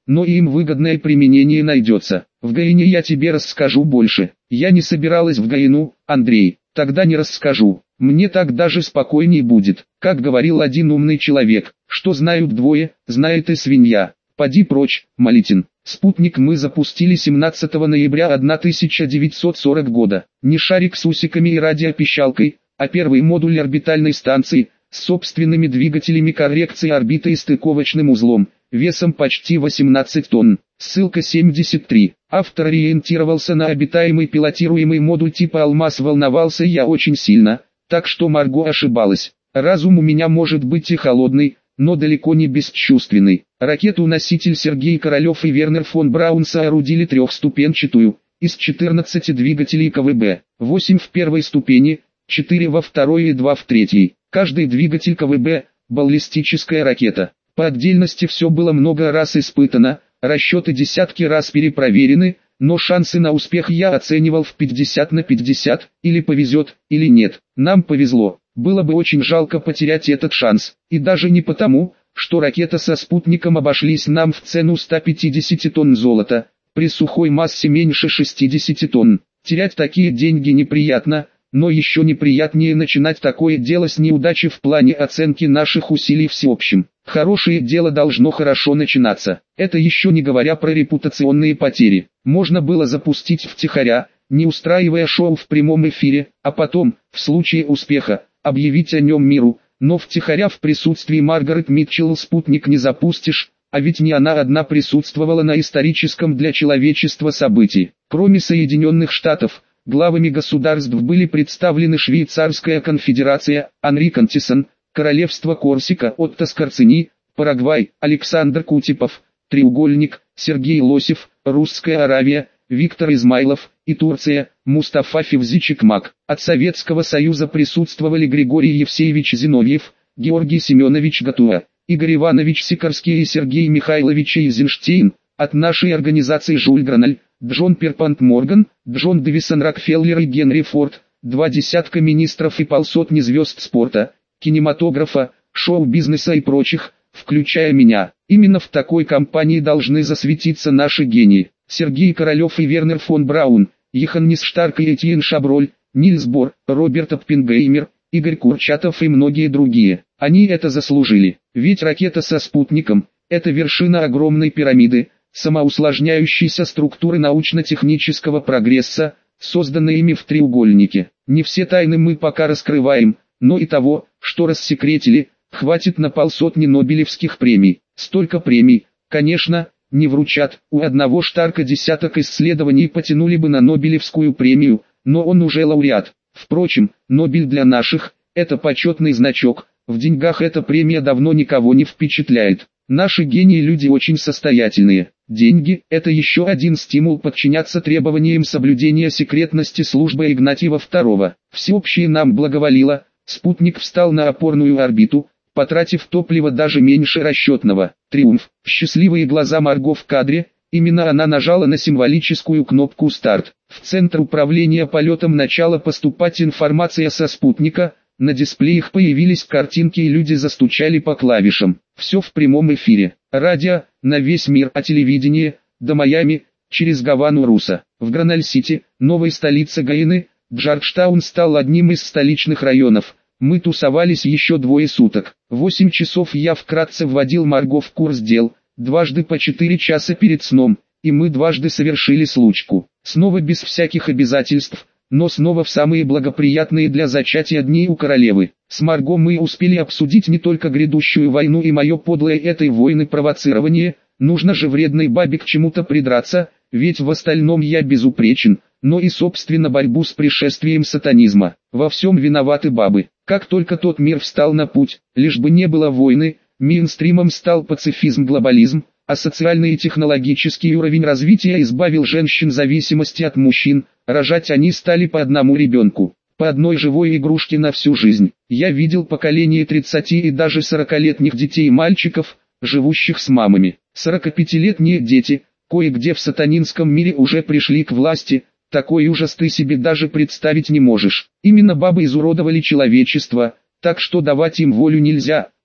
но и им выгодное применение найдется. В Гаине я тебе расскажу больше. Я не собиралась в Гаину, Андрей, тогда не расскажу. Мне так даже спокойней будет. Как говорил один умный человек, что знают двое, знает и свинья. Поди прочь, Малитин. Спутник мы запустили семнадцатого ноября тысяча девятьсот сорок года. Не шарик с усиками и радиопищалкой, а первый модуль орбитальной станции, с собственными двигателями коррекции орбиты и стыковочным узлом, весом почти восемнадцать тонн. Ссылка семьдесят три. Автор ориентировался на обитаемый пилотируемый модуль типа «Алмаз». Волновался я очень сильно, так что Марго ошибалась. Разум у меня может быть и холодный, но далеко не бесчувственный. Ракету-носитель Сергей Королев и Вернер фон Браун соорудили трехступенчатую, из четырнадцати двигателей КВБ, восемь в первой ступени, четыре во второй и два в третьей. Каждый двигатель КВБ – баллистическая ракета. По отдельности все было много раз испытано, расчеты десятки раз перепроверены, но шансы на успех я оценивал в пятьдесят на пятьдесят, или повезет, или нет. Нам повезло. Было бы очень жалко потерять этот шанс, и даже не потому, что ракета со спутником обошлись нам в цену ста пятидесяти тонн золота, при сухой массе меньше шестидесяти тонн. Терять такие деньги неприятно, но еще неприятнее начинать такое дело с неудачи в плане оценки наших усилий всеобщим. Хорошее дело должно хорошо начинаться. Это еще не говоря про репутационные потери. Можно было запустить втихаря, не устраивая шоу в прямом эфире, а потом, в случае успеха, объявить о нем миру, но втихаря в присутствии Маргарет Митчелл спутник не запустишь, а ведь не она одна присутствовала на историческом для человечества событии. Кроме Соединенных Штатов, главами государств были представлены Швейцарская конфедерация, Анри Кантисон, Королевство Корсика, Отто Скорцени, Парагвай, Александр Кутепов, Треугольник, Сергей Лосев, Русская Аравия, Виктор Измайлов и Турция, Мустафа Февзи-Чекмак. От Советского Союза присутствовали Григорий Евсеевич Зиновьев, Георгий Семенович Гатуа, Игорь Иванович Сикорский и Сергей Михайлович Эйзенштейн. От нашей организации Жюль Граналь, Джон Перпант Морган, Джон Дэвисон Рокфеллер и Генри Форд, два десятка министров и полсотни звезд спорта, кинематографа, шоу-бизнеса и прочих, включая меня. Именно в такой компании должны засветиться наши гении. Сергей Королев и Вернер фон Браун, Йоханнес Штарк и Этьен Шаброль, Нильс Бор, Роберт Оппенгеймер, Игорь Курчатов и многие другие. Они это заслужили. Ведь ракета со спутником – это вершина огромной пирамиды, самоусложняющейся структуры научно-технического прогресса, созданной ими в треугольнике. Не все тайны мы пока раскрываем, но и того, что рассекретили, хватит на полсотни Нобелевских премий. Столько премий, конечно, не вручат. У одного Штарка десяток исследований потянули бы на Нобелевскую премию, но он уже лауреат. Впрочем, Нобель для наших – это почетный значок, в деньгах эта премия давно никого не впечатляет. Наши гении люди очень состоятельные. Деньги – это еще один стимул подчиняться требованиям соблюдения секретности службы Игнатьева второго. Всеобщее нам благоволило, спутник встал на опорную орбиту, потратив топливо даже меньше расчетного. Триумф. Счастливые глаза Марго в кадре, именно она нажала на символическую кнопку «Старт». В центр управления полетом начала поступать информация со спутника, на дисплеях появились картинки и люди застучали по клавишам. Все в прямом эфире. Радио, на весь мир, а телевидение, до Майами, через Гавану Руса. В Граналь-Сити, новой столице Гаины, Джорджтаун стал одним из столичных районов. Мы тусовались еще двое суток. Восемь часов я вкратце вводил Марго в курс дел, дважды по четыре часа перед сном, и мы дважды совершили случку. Снова без всяких обязательств, но снова в самые благоприятные для зачатия дни у королевы. С Марго мы успели обсудить не только грядущую войну и мое подлое этой войны провоцирование, нужно же вредной бабе к чему-то придраться, ведь в остальном я безупречен, но и собственно борьбу с пришествием сатанизма. Во всем виноваты бабы. Как только тот мир встал на путь, лишь бы не было войны, мейнстримом стал пацифизм-глобализм, а социальный и технологический уровень развития избавил женщин зависимости от мужчин, рожать они стали по одному ребенку, по одной живой игрушке на всю жизнь. Я видел поколение тридцати и даже сорокалетних детей и мальчиков, живущих с мамами. сорокапятилетние дети, кое-где в сатанинском мире уже пришли к власти, такой ужас ты себе даже представить не можешь. Именно бабы изуродовали человечество, так что давать им волю нельзя,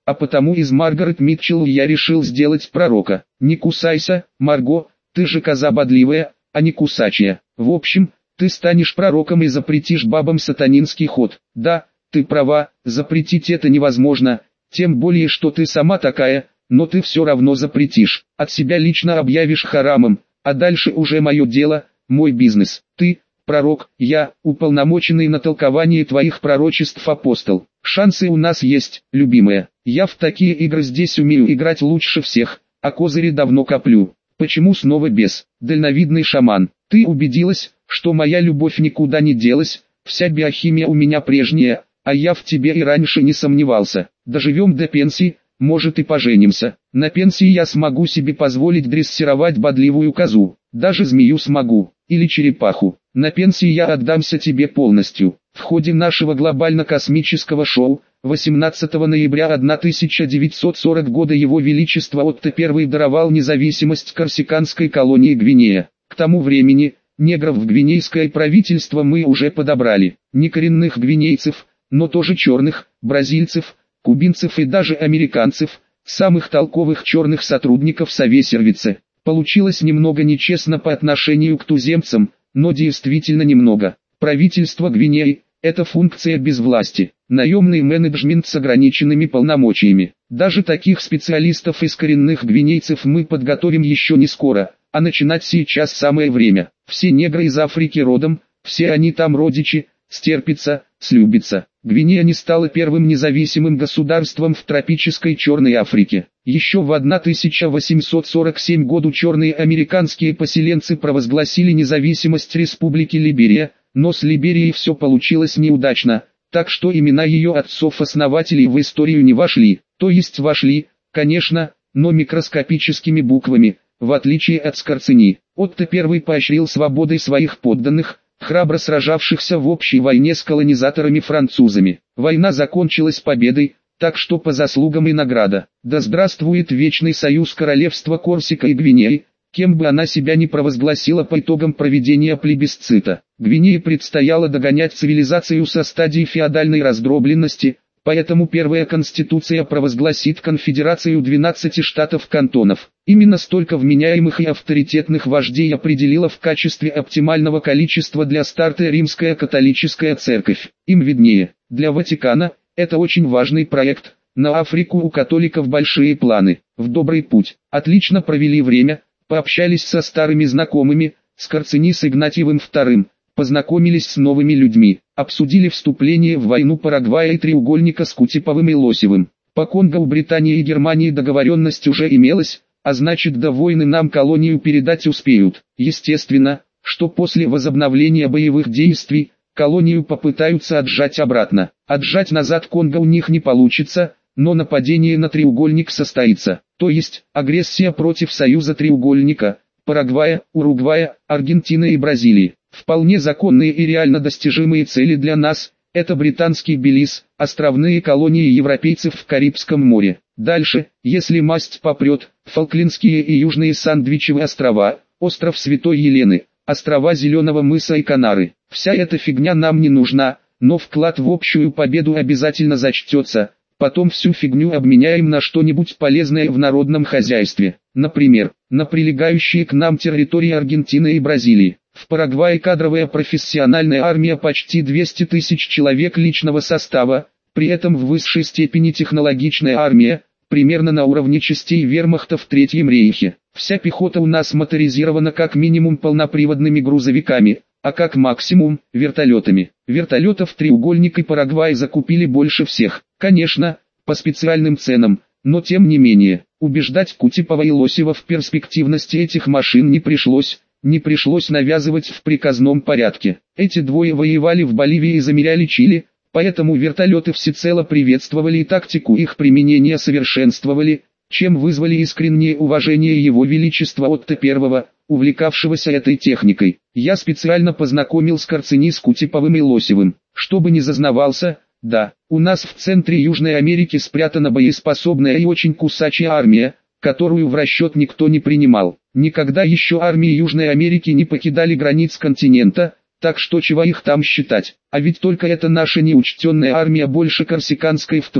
а потому из Маргарет Митчелл я решил сделать пророка. Не кусайся, Марго, ты же коза бодливая, а не кусачая. В общем, ты станешь пророком и запретишь бабам сатанинский ход. Да, ты права, запретить это невозможно, тем более что ты сама такая, но ты все равно запретишь. От себя лично объявишь харамом, а дальше уже мое дело, мой бизнес. Ты, пророк, я, уполномоченный на толкование твоих пророчеств апостол. Шансы у нас есть, любимая. Я в такие игры здесь умею играть лучше всех, а козыри давно коплю. Почему снова бес? Дальновидный шаман. Ты убедилась, что моя любовь никуда не делась, вся биохимия у меня прежняя, а я в тебе и раньше не сомневался. Доживем до пенсии, может и поженимся. На пенсии я смогу себе позволить дрессировать бодливую козу, даже змею смогу, или черепаху. На пенсии я отдамся тебе полностью. В ходе нашего глобально-космического шоу, восемнадцатого ноября тысяча девятьсот сорок года Его Величество Отто Первый даровал независимость корсиканской колонии Гвинея. К тому времени, негров в гвинейское правительство мы уже подобрали. Не коренных гвинейцев, но тоже черных, бразильцев, кубинцев и даже американцев, самых толковых черных сотрудников Совесервице. Получилось немного нечестно по отношению к туземцам, но действительно немного. Правительство Гвинеи – это функция без власти, наемный менеджмент с ограниченными полномочиями. Даже таких специалистов из коренных гвинейцев мы подготовим еще не скоро, а начинать сейчас самое время. Все негры из Африки родом, все они там родичи, стерпятся, слюбятся. Гвинея не стала первым независимым государством в тропической Черной Африке. Еще в тысяча восемьсот сорок седьмом году черные американские поселенцы провозгласили независимость Республики Либерия, но с Либерией все получилось неудачно, так что имена ее отцов-основателей в историю не вошли, то есть вошли, конечно, но микроскопическими буквами, в отличие от Скорцени. Отто Первый поощрил свободой своих подданных, храбро сражавшихся в общей войне с колонизаторами-французами. Война закончилась победой, так что по заслугам и награда. Да здравствует вечный союз королевства Корсика и Гвинеи, кем бы она себя ни провозгласила по итогам проведения плебисцита. Гвинее предстояло догонять цивилизацию со стадии феодальной раздробленности, поэтому первая конституция провозгласит конфедерацию двенадцати штатов-кантонов. Именно столько вменяемых и авторитетных вождей определила в качестве оптимального количества для старта Римская католическая церковь. Им виднее. Для Ватикана это очень важный проект. На Африку у католиков большие планы. В добрый путь. Отлично провели время, пообщались со старыми знакомыми, Скорцени с Игнатьевым Вторым, познакомились с новыми людьми, обсудили вступление в войну Парагвая и треугольника с Кутиповым и Лосевым. По Конго у Британии и Германии договоренность уже имелась, а значит до войны нам колонию передать успеют. Естественно, что после возобновления боевых действий, колонию попытаются отжать обратно. Отжать назад Конго у них не получится, но нападение на треугольник состоится. То есть, агрессия против союза треугольника, Парагвая, Уругвая, Аргентины и Бразилии. Вполне законные и реально достижимые цели для нас – это британский Белиз, островные колонии европейцев в Карибском море. Дальше, если масть попрет, Фолклендские и Южные Сандвичевые острова, остров Святой Елены, острова Зеленого мыса и Канары. Вся эта фигня нам не нужна, но вклад в общую победу обязательно зачтется. Потом всю фигню обменяем на что-нибудь полезное в народном хозяйстве. Например, на прилегающие к нам территории Аргентины и Бразилии. В Парагвае кадровая профессиональная армия почти двести тысяч человек личного состава, при этом в высшей степени технологичная армия, примерно на уровне частей вермахта в Третьем рейхе. Вся пехота у нас моторизирована как минимум полноприводными грузовиками, а как максимум – вертолетами. Вертолетов треугольник и Парагвай закупили больше всех. Конечно, по специальным ценам, но тем не менее, убеждать Кутипова и Лосева в перспективности этих машин не пришлось, не пришлось навязывать в приказном порядке. Эти двое воевали в Боливии и замеряли Чили, поэтому вертолеты всецело приветствовали и тактику их применения совершенствовали, чем вызвали искреннее уважение Его Величества Отто Первого, увлекавшегося этой техникой. Я специально познакомил Скорцени с Кутиповым и Лосевым, чтобы не зазнавался. Да, у нас в центре Южной Америки спрятана боеспособная и очень кусачая армия, которую в расчет никто не принимал. Никогда еще армии Южной Америки не покидали границ континента, так что чего их там считать. А ведь только эта наша неучтенная армия больше корсиканской втрое,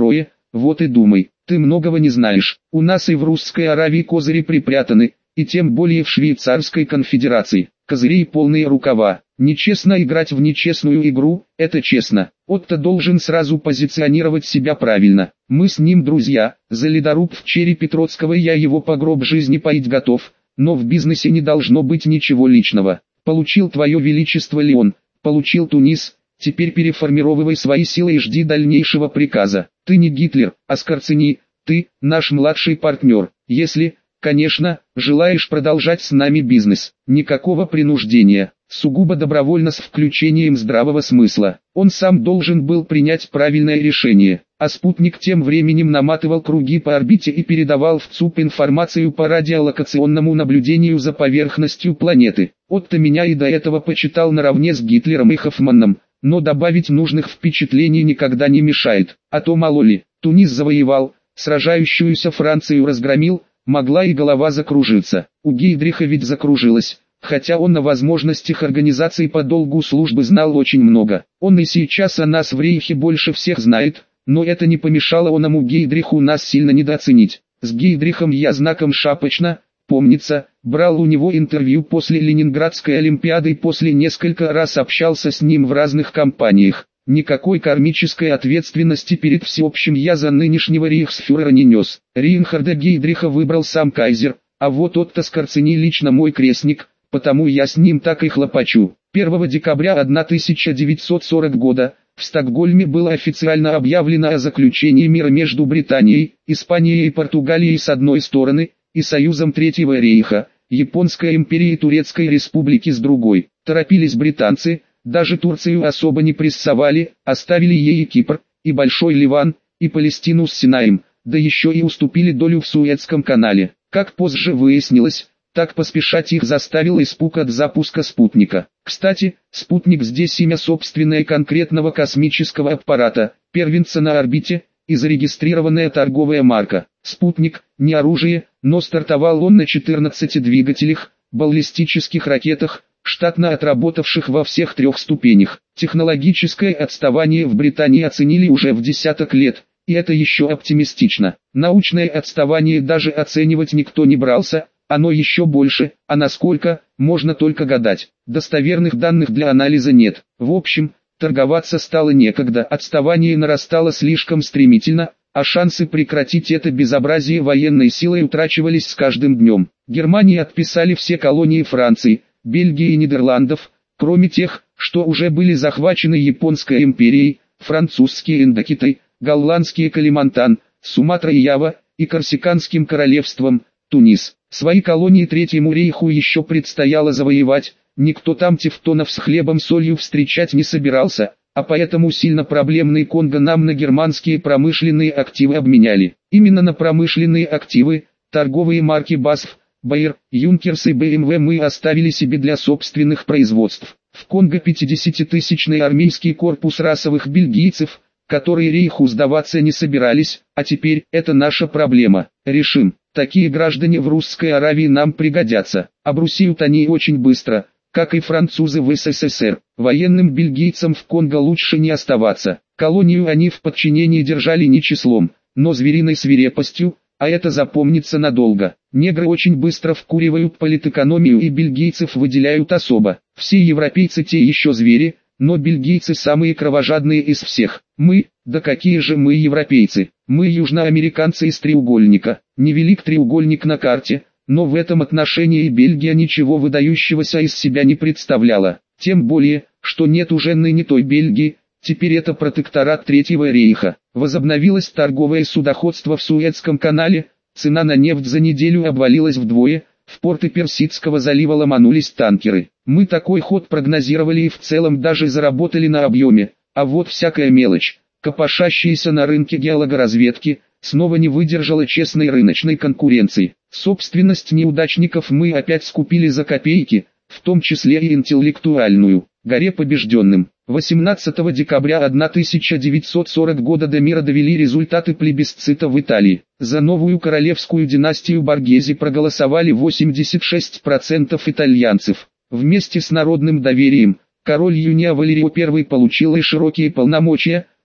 Вот и думай, ты многого не знаешь. У нас и в Русской Аравии козыри припрятаны, и тем более в Швейцарской конфедерации. Козырей полные рукава. Нечестно играть в нечестную игру, это честно. Отто должен сразу позиционировать себя правильно. Мы с ним друзья, за ледоруб в черепе Троцкого я его по гроб жизни поить готов, но в бизнесе не должно быть ничего личного. Получил твое величество Леон, получил Тунис, теперь переформировывай свои силы и жди дальнейшего приказа. Ты не Гитлер, а Скорцени, ты наш младший партнер, если, конечно, желаешь продолжать с нами бизнес. Никакого принуждения, сугубо добровольно с включением здравого смысла. Он сам должен был принять правильное решение, а спутник тем временем наматывал круги по орбите и передавал в ЦУП информацию по радиолокационному наблюдению за поверхностью планеты. Отто меня и до этого почитал наравне с Гитлером и Хоффманом, но добавить нужных впечатлений никогда не мешает, а то мало ли, Тунис завоевал, сражающуюся Францию разгромил, могла и голова закружиться. У Гейдриха ведь закружилась, хотя он о возможностях организации по долгу службы знал очень много. Он и сейчас о нас в Рейхе больше всех знает, но это не помешало оному Гейдриху нас сильно недооценить. С Гейдрихом я знаком шапочно, помнится, брал у него интервью после Ленинградской Олимпиады и после несколько раз общался с ним в разных компаниях. Никакой кармической ответственности перед всеобщим я за нынешнего рейхсфюрера не нес. Рейнхарда Гейдриха выбрал сам кайзер, а вот Отто Скорцени лично мой крестник, потому я с ним так и хлопочу. первого декабря тысяча девятьсот сорок года в Стокгольме было официально объявлено о заключении мира между Британией, Испанией и Португалией с одной стороны, и Союзом Третьего рейха, Японской империи и Турецкой республики с другой. Торопились британцы, даже Турцию особо не прессовали, оставили ей и Кипр, и Большой Ливан, и Палестину с Синаем, да еще и уступили долю в Суэцком канале. Как позже выяснилось, так поспешать их заставил испуг от запуска спутника. Кстати, спутник здесь имя собственное конкретного космического аппарата, первенца на орбите, и зарегистрированная торговая марка. Спутник, не оружие, но стартовал он на четырнадцати двигателях, баллистических ракетах, штатно отработавших во всех трех ступенях. Технологическое отставание в Британии оценили уже в десяток лет, и это еще оптимистично. Научное отставание даже оценивать никто не брался, оно еще больше, а насколько, можно только гадать. Достоверных данных для анализа нет. В общем, торговаться стало некогда, отставание нарастало слишком стремительно, а шансы прекратить это безобразие военной силой утрачивались с каждым днем. Германии отписали все колонии Франции, Бельгии и Нидерландов, кроме тех, что уже были захвачены Японской империей, французские Индокитай, голландские Калимантан, Суматра и Ява, и Корсиканским королевством, Тунис. Свои колонии Третьему рейху еще предстояло завоевать, никто там тевтонов с хлебом солью встречать не собирался, а поэтому сильно проблемный Конго нам на германские промышленные активы обменяли. Именно на промышленные активы, торговые марки БАСФ, Байер, Юнкерс и бэ эм вэ мы оставили себе для собственных производств. В Конго пятидесятитысячный армейский корпус расовых бельгийцев, которые рейху сдаваться не собирались, а теперь это наша проблема. Решим, такие граждане в Русской Аравии нам пригодятся. Обрусеют они очень быстро, как и французы в эс эс эс эр. Военным бельгийцам в Конго лучше не оставаться. Колонию они в подчинении держали не числом, но звериной свирепостью, а это запомнится надолго. Негры очень быстро вкуривают политэкономию и бельгийцев выделяют особо. Все европейцы те еще звери, но бельгийцы самые кровожадные из всех. Мы, да какие же мы европейцы, мы южноамериканцы из треугольника. Невелик треугольник на карте, но в этом отношении Бельгия ничего выдающегося из себя не представляла. Тем более, что нет уже ныне той Бельгии, теперь это протекторат Третьего рейха. Возобновилось торговое судоходство в Суэцком канале, цена на нефть за неделю обвалилась вдвое, в порты Персидского залива ломанулись танкеры. Мы такой ход прогнозировали и в целом даже заработали на объеме, а вот всякая мелочь, копошащаяся на рынке геологоразведки, снова не выдержала честной рыночной конкуренции. Собственность неудачников мы опять скупили за копейки, в том числе и интеллектуальную. Горе побежденным. восемнадцатого декабря тысяча девятьсот сорок года до мира довели результаты плебисцита в Италии. За новую королевскую династию Боргезе проголосовали восемьдесят шесть процентов итальянцев. Вместе с народным доверием, король Юния Валерио I получил и широкие полномочия,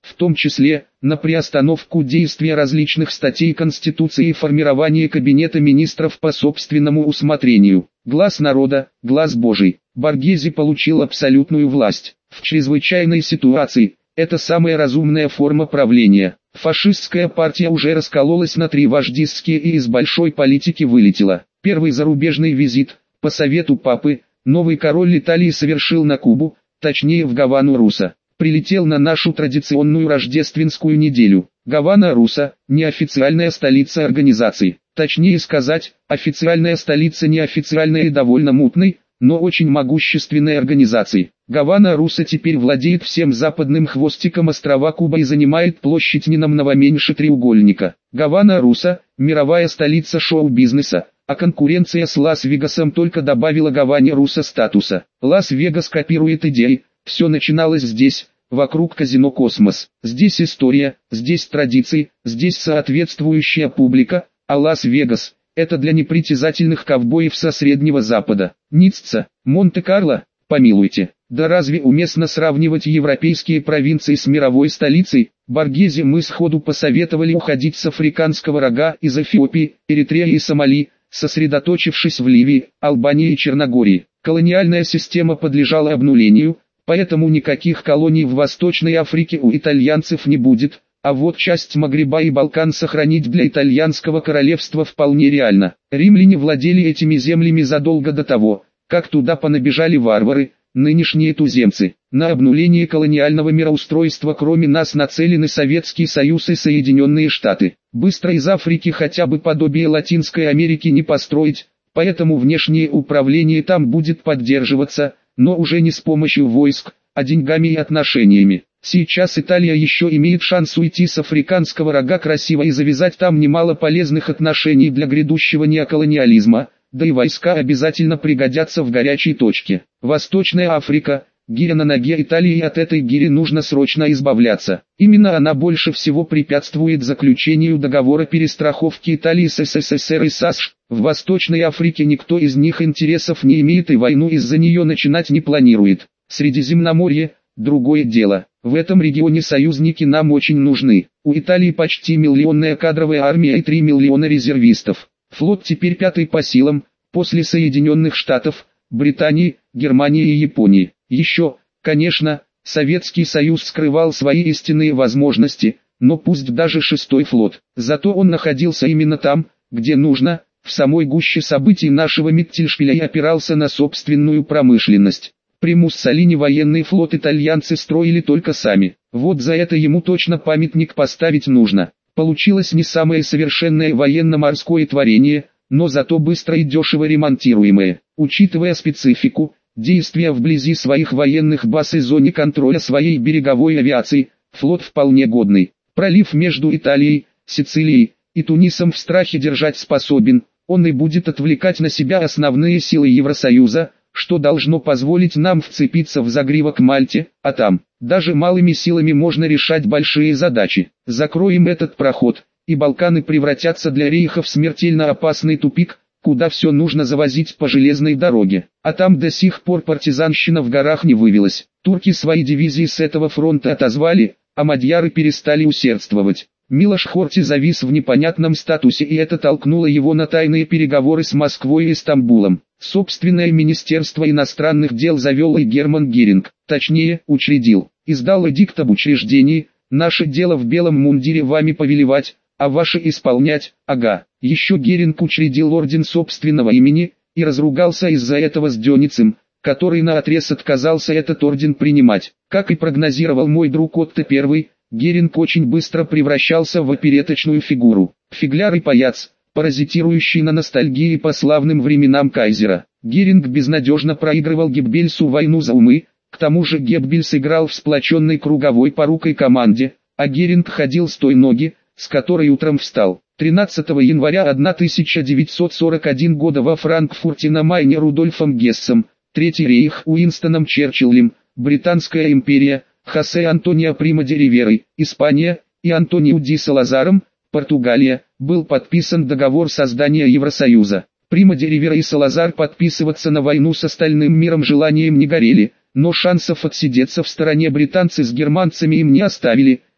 в том числе, на приостановку действия различных статей Конституции и формирование Кабинета министров по собственному усмотрению. Глаз народа, глаз Божий. Боргезе получил абсолютную власть. В чрезвычайной ситуации, это самая разумная форма правления. Фашистская партия уже раскололась на три вождистские и из большой политики вылетела. Первый зарубежный визит, по совету папы, новый король Италии совершил на Кубу, точнее в Гавану Руса. Прилетел на нашу традиционную рождественскую неделю. Гавана Руса – неофициальная столица организации. Точнее сказать, официальная столица неофициальной и довольно мутной, но очень могущественной организации. Гавана Руса теперь владеет всем западным хвостиком острова Куба и занимает площадь не намного меньше треугольника. Гавана Руса – мировая столица шоу-бизнеса, а конкуренция с Лас-Вегасом только добавила Гаване Руса статуса. Лас-Вегас копирует идеи, все начиналось здесь, вокруг казино «Космос». Здесь история, здесь традиции, здесь соответствующая публика, а Лас-Вегас – это для непритязательных ковбоев со Среднего Запада. Ницца, Монте-Карло, помилуйте. Да разве уместно сравнивать европейские провинции с мировой столицей? Боргезе мы сходу посоветовали уходить с Африканского рога из Эфиопии, Эритреи и Сомали, сосредоточившись в Ливии, Албании и Черногории. Колониальная система подлежала обнулению, поэтому никаких колоний в Восточной Африке у итальянцев не будет, а вот часть Магриба и Балкан сохранить для итальянского королевства вполне реально. Римляне владели этими землями задолго до того, как туда понабежали варвары, нынешние туземцы. На обнуление колониального мироустройства кроме нас нацелены Советский Союз и Соединенные Штаты. Быстро из Африки хотя бы подобие Латинской Америки не построить, поэтому внешнее управление там будет поддерживаться, но уже не с помощью войск, а деньгами и отношениями. Сейчас Италия еще имеет шанс уйти с Африканского рога красиво и завязать там немало полезных отношений для грядущего неоколониализма, да и войска обязательно пригодятся в горячей точке. Восточная Африка, гиря на ноге Италии, и от этой гири нужно срочно избавляться. Именно она больше всего препятствует заключению договора перестраховки Италии с СССР и САСШ. В Восточной Африке никто из них интересов не имеет и войну из-за нее начинать не планирует. Средиземноморье – другое дело. В этом регионе союзники нам очень нужны. У Италии почти миллионная кадровая армия и три миллиона резервистов. Флот теперь пятый по силам, после Соединенных Штатов, Британии, Германии и Японии. Еще, конечно, Советский Союз скрывал свои истинные возможности, но пусть даже шестой флот. Зато он находился именно там, где нужно, в самой гуще событий нашего Миттельшпиля и опирался на собственную промышленность. При Муссолини военный флот итальянцы строили только сами. Вот за это ему точно памятник поставить нужно. Получилось не самое совершенное военно-морское творение, но зато быстро и дешево ремонтируемое. Учитывая специфику, действия вблизи своих военных баз и зоне контроля своей береговой авиации, флот вполне годный. Пролив между Италией, Сицилией и Тунисом в страхе держать способен, он и будет отвлекать на себя основные силы Евросоюза, что должно позволить нам вцепиться в загривок Мальте, а там, даже малыми силами можно решать большие задачи. Закроем этот проход, и Балканы превратятся для рейха в смертельно опасный тупик, куда все нужно завозить по железной дороге. А там до сих пор партизанщина в горах не вывелась. Турки свои дивизии с этого фронта отозвали, а мадьяры перестали усердствовать. Милош Хорти завис в непонятном статусе, и это толкнуло его на тайные переговоры с Москвой и Стамбулом. Собственное Министерство иностранных дел завел и Герман Геринг, точнее, учредил. Издал эдикт об учреждении: «Наше дело в белом мундире вами повелевать, а ваше исполнять». Ага. Еще Геринг учредил орден собственного имени, и разругался из-за этого с Дёницем, который наотрез отказался этот орден принимать. Как и прогнозировал мой друг Отто Первый, Геринг очень быстро превращался в опереточную фигуру. Фигляр и паяц, паразитирующий на ностальгии по славным временам кайзера. Геринг безнадежно проигрывал Геббельсу войну за умы, к тому же Геббельс играл в сплоченной круговой порукой команде, а Геринг ходил с той ноги, с которой утром встал. тринадцатого января тысяча девятьсот сорок первого года во Франкфурте на Майне Рудольфом Гессом, Третий рейх Уинстоном Черчиллем, Британская империя, Хосе Антонио Прима де Риверой, Испания, и Антонио ди Салазаром, Португалия, был подписан договор создания Евросоюза. Прима де Ривера и Салазар подписываться на войну с остальным миром желанием не горели, но шансов отсидеться в стороне британцы с германцами им не оставили.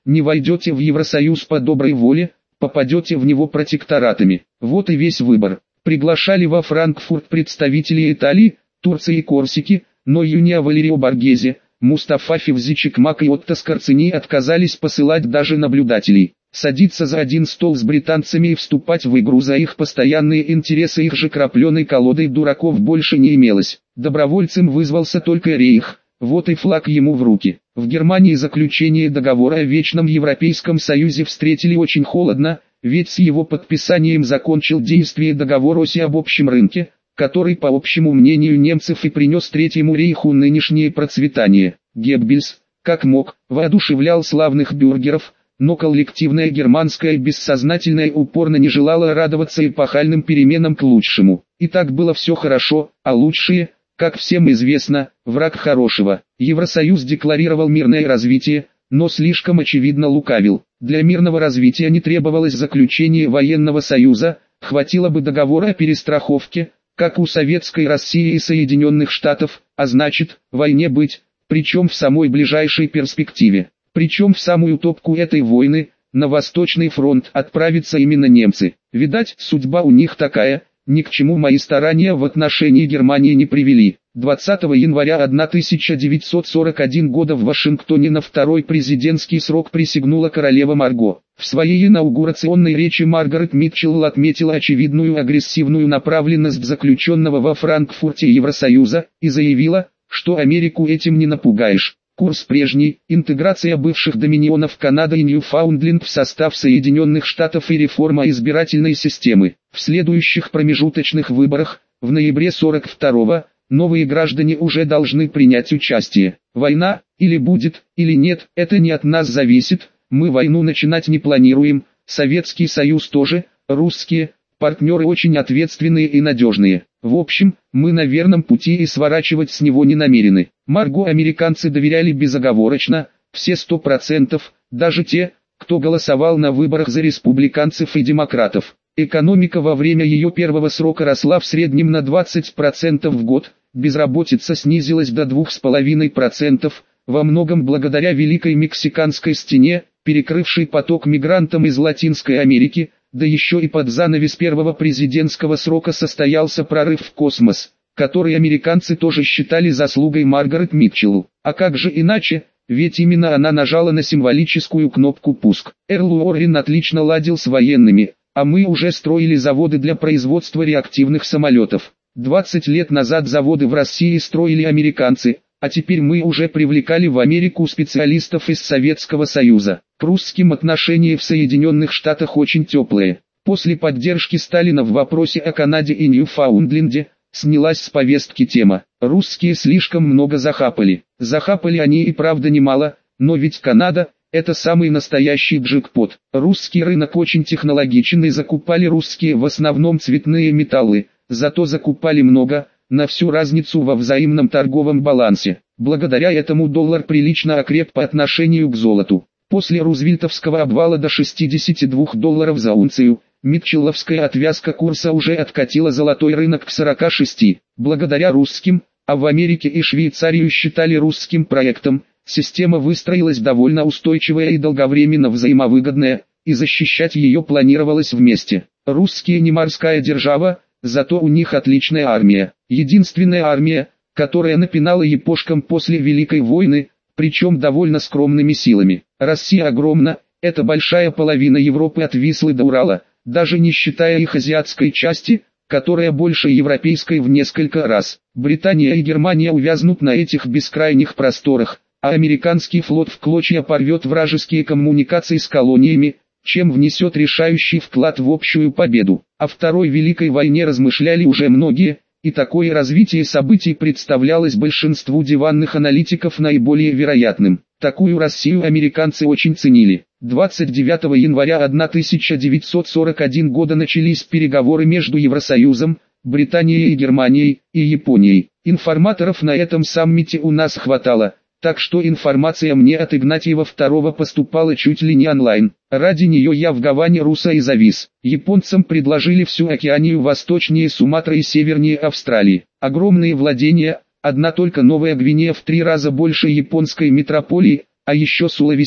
не войдете в Евросоюз по доброй воле, попадете в него протекторатами. Вот и весь выбор. Приглашали во Франкфурт представителей Италии, Турции и Корсики, но Юния Валерио Боргезе, Мустафа Февзичек-Мак и Отто Скорцени отказались посылать даже наблюдателей. Садиться за один стол с британцами и вступать в игру за их постоянные интересы их же крапленой колодой дураков больше не имелось. Добровольцем вызвался только Рейх, вот и флаг ему в руки. В Германии заключение договора о Вечном Европейском Союзе встретили очень холодно, ведь с его подписанием закончил действие договор оси об общем рынке, который по общему мнению немцев и принес Третьему рейху нынешнее процветание. Геббельс, как мог, воодушевлял славных бюргеров, но коллективная германская бессознательная упорно не желала радоваться эпохальным переменам к лучшему. И так было все хорошо, а лучшее, как всем известно, враг хорошего. Евросоюз декларировал мирное развитие, но слишком очевидно лукавил. Для мирного развития не требовалось заключение военного союза, хватило бы договора о перестраховке, как у Советской России и Соединенных Штатов, а значит, войне быть, причем в самой ближайшей перспективе. Причем в самую топку этой войны, на Восточный фронт, отправятся именно немцы. Видать, судьба у них такая, ни к чему мои старания в отношении Германии не привели. двадцатого января тысяча девятьсот сорок первого года в Вашингтоне на второй президентский срок присягнула королева Марго. В своей инаугурационной речи Маргарет Митчелл отметила очевидную агрессивную направленность заключенного во Франкфурте Евросоюза и заявила, что Америку этим не напугаешь. Курс прежний, интеграция бывших доминионов Канады и Ньюфаундленд в состав Соединенных Штатов и реформа избирательной системы. В следующих промежуточных выборах, в ноябре сорок второго, новые граждане уже должны принять участие. Война, или будет, или нет, это не от нас зависит, мы войну начинать не планируем, Советский Союз тоже, русские, партнеры очень ответственные и надежные. В общем, мы на верном пути и сворачивать с него не намерены. Марго американцы доверяли безоговорочно, все сто процентов, даже те, кто голосовал на выборах за республиканцев и демократов. Экономика во время ее первого срока росла в среднем на двадцать процентов в год, безработица снизилась до двух с половиной процентов, во многом благодаря Великой Мексиканской стене, перекрывшей поток мигрантам из Латинской Америки, да еще и под занавес первого президентского срока состоялся прорыв в космос, который американцы тоже считали заслугой Маргарет Митчелл. А как же иначе, ведь именно она нажала на символическую кнопку «Пуск». Эрл Уоррен отлично ладил с военными, а мы уже строили заводы для производства реактивных самолетов. двадцать лет назад заводы в России строили американцы, а теперь мы уже привлекали в Америку специалистов из Советского Союза. К русским отношения в Соединенных Штатах очень теплые. После поддержки Сталина в вопросе о Канаде и Ньюфаундленде, снялась с повестки тема. Русские слишком много захапали. Захапали они и правда немало, но ведь Канада – это самый настоящий джекпот. Русский рынок очень технологичен и закупали русские в основном цветные металлы, зато закупали много, на всю разницу во взаимном торговом балансе. Благодаря этому доллар прилично окреп по отношению к золоту. После рузвельтовского обвала до шестидесяти двух долларов за унцию, митчелловская отвязка курса уже откатила золотой рынок к сорока шести. Благодаря русским, а в Америке и Швейцарию считали русским проектом, система выстроилась довольно устойчивая и долговременно взаимовыгодная, и защищать ее планировалось вместе. Русские не морская держава, зато у них отличная армия. Единственная армия, которая напинала япошкам после Великой войны, причем довольно скромными силами. Россия огромна, это большая половина Европы от Вислы до Урала, даже не считая их азиатской части, которая больше европейской в несколько раз. Британия и Германия увязнут на этих бескрайних просторах, а американский флот в клочья порвет вражеские коммуникации с колониями, чем внесет решающий вклад в общую победу. О Второй Великой войне размышляли уже многие, и такое развитие событий представлялось большинству диванных аналитиков наиболее вероятным. Такую Россию американцы очень ценили. двадцать девятого января тысяча девятьсот сорок первого года начались переговоры между Евросоюзом, Британией и Германией, и Японией. Информаторов на этом саммите у нас хватало, так что информация мне от Игнатьева второго поступала чуть ли не онлайн. Ради нее я в Гаване руса и завис. Японцам предложили всю Океанию восточнее Суматры и севернее Австралии. Огромные владения, одна только Новая Гвинея в три раза больше японской метрополии, а еще Сулавеси,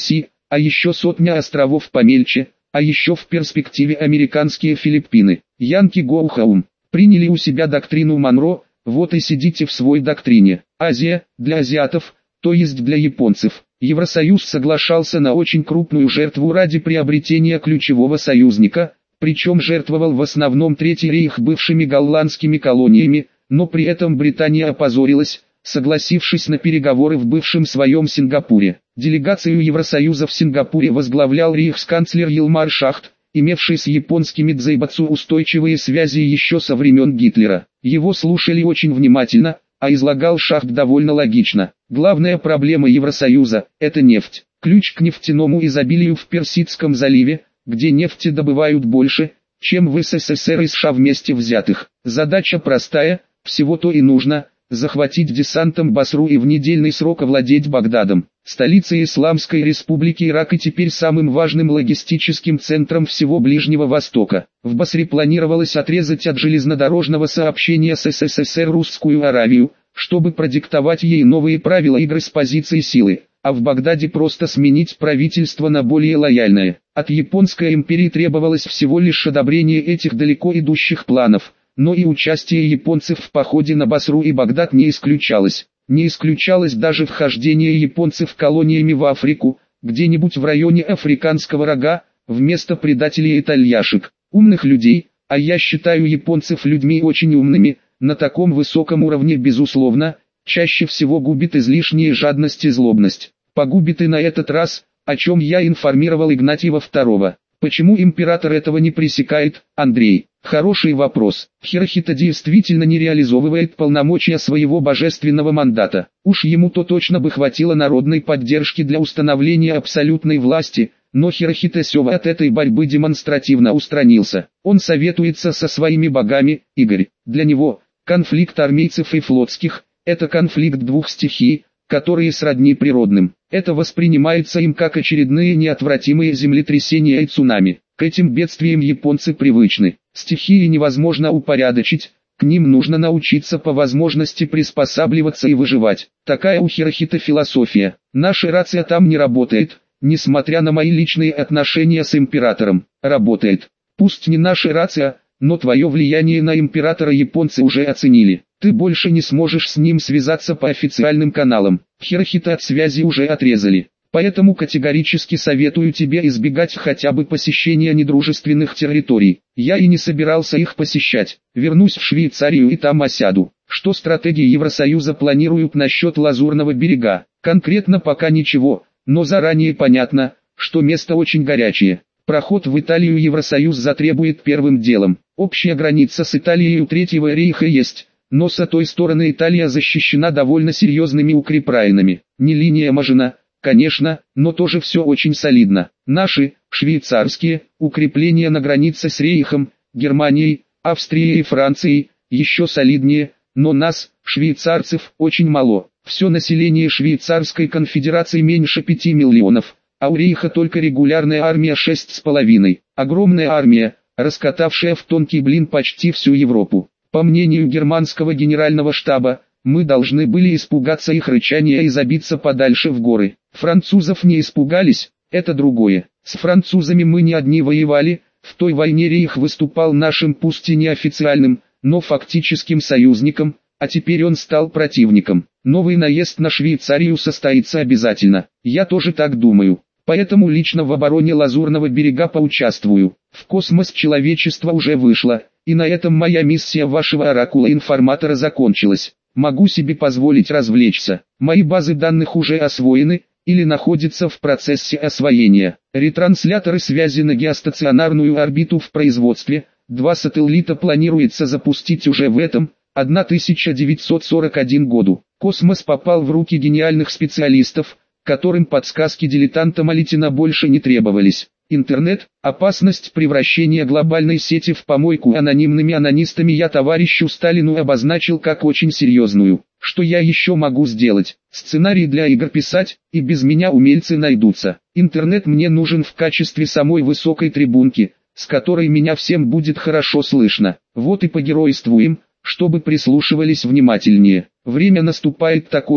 а еще сотня островов помельче, а еще в перспективе американские Филиппины. Янки go home. Приняли у себя доктрину Монро, вот и сидите в своей доктрине. Азия, для азиатов, то есть для японцев. Евросоюз соглашался на очень крупную жертву ради приобретения ключевого союзника, причем жертвовал в основном Третий рейх бывшими голландскими колониями, но при этом Британия опозорилась, согласившись на переговоры в бывшем своем Сингапуре. Делегацию Евросоюза в Сингапуре возглавлял рейхсканцлер Йилмар Шахт, имевший с японскими дзайбацу устойчивые связи еще со времен Гитлера. Его слушали очень внимательно, а излагал Шахт довольно логично. Главная проблема Евросоюза – это нефть. Ключ к нефтяному изобилию в Персидском заливе, где нефти добывают больше, чем в СССР и США вместе взятых. Задача простая, всего-то и нужно – захватить десантом Басру и в недельный срок овладеть Багдадом. Столица Исламской Республики Ирак и теперь самым важным логистическим центром всего Ближнего Востока. В Басре планировалось отрезать от железнодорожного сообщения с СССР Русскую Аравию, чтобы продиктовать ей новые правила игры с позиции силы, а в Багдаде просто сменить правительство на более лояльное. От Японской империи требовалось всего лишь одобрение этих далеко идущих планов, но и участие японцев в походе на Басру и Багдад не исключалось. Не исключалось даже вхождение японцев колониями в Африку, где-нибудь в районе Африканского рога, вместо предателей и тальяшек. Умных людей, а я считаю японцев людьми очень умными, на таком высоком уровне безусловно, чаще всего губит излишняя жадность и злобность. Погубит и на этот раз, о чем я информировал Игнатьева второго. Почему император этого не пресекает, Андрей? Хороший вопрос. Хирохита действительно не реализовывает полномочия своего божественного мандата. Уж ему-то точно бы хватило народной поддержки для установления абсолютной власти, но Хирохита Сёва от этой борьбы демонстративно устранился. Он советуется со своими богами, Игорь. Для него, конфликт армейцев и флотских – это конфликт двух стихий, которые сродни природным. Это воспринимается им как очередные неотвратимые землетрясения и цунами. К этим бедствиям японцы привычны. Стихии невозможно упорядочить, к ним нужно научиться по возможности приспосабливаться и выживать. Такая у Хирохита философия. Наша рация там не работает, несмотря на мои личные отношения с императором. Работает. Пусть не наша рация, но твое влияние на императора японцы уже оценили. Ты больше не сможешь с ним связаться по официальным каналам. Хирохита от связи уже отрезали. Поэтому категорически советую тебе избегать хотя бы посещения недружественных территорий. Я и не собирался их посещать. Вернусь в Швейцарию и там осяду. Что стратегии Евросоюза планируют насчет Лазурного берега? Конкретно пока ничего, но заранее понятно, что место очень горячее. Проход в Италию Евросоюз затребует первым делом. Общая граница с Италией у Третьего рейха есть, но с той стороны Италия защищена довольно серьезными укрепрайнами. Не линия Мажино, конечно, но тоже все очень солидно. Наши, швейцарские, укрепления на границе с Рейхом, Германией, Австрией и Францией, еще солиднее, но нас, швейцарцев, очень мало. Все население Швейцарской конфедерации меньше пяти миллионов, а у Рейха только регулярная армия шесть с половиной. Огромная армия, раскатавшая в тонкий блин почти всю Европу. По мнению германского генерального штаба, мы должны были испугаться их рычания и забиться подальше в горы. Французов не испугались, это другое. С французами мы не одни воевали, в той войне Рейх выступал нашим пусть и неофициальным, но фактическим союзником, а теперь он стал противником. Новый наезд на Швейцарию состоится обязательно. Я тоже так думаю. Поэтому лично в обороне Лазурного берега поучаствую. В космос человечество уже вышло, и на этом моя миссия вашего оракула-информатора закончилась. Могу себе позволить развлечься. Мои базы данных уже освоены, или находятся в процессе освоения. Ретрансляторы связи на геостационарную орбиту в производстве. Два сателлита планируется запустить уже в этом, тысяча девятьсот сорок первом году. Космос попал в руки гениальных специалистов, которым подсказки дилетантам Алитина больше не требовались. Интернет, опасность превращения глобальной сети в помойку анонимными анонистами я товарищу Сталину обозначил как очень серьезную. Что я еще могу сделать? Сценарий для игр писать, и без меня умельцы найдутся. Интернет мне нужен в качестве самой высокой трибунки, с которой меня всем будет хорошо слышно. Вот и погеройствуем, чтобы прислушивались внимательнее. Время наступает такое,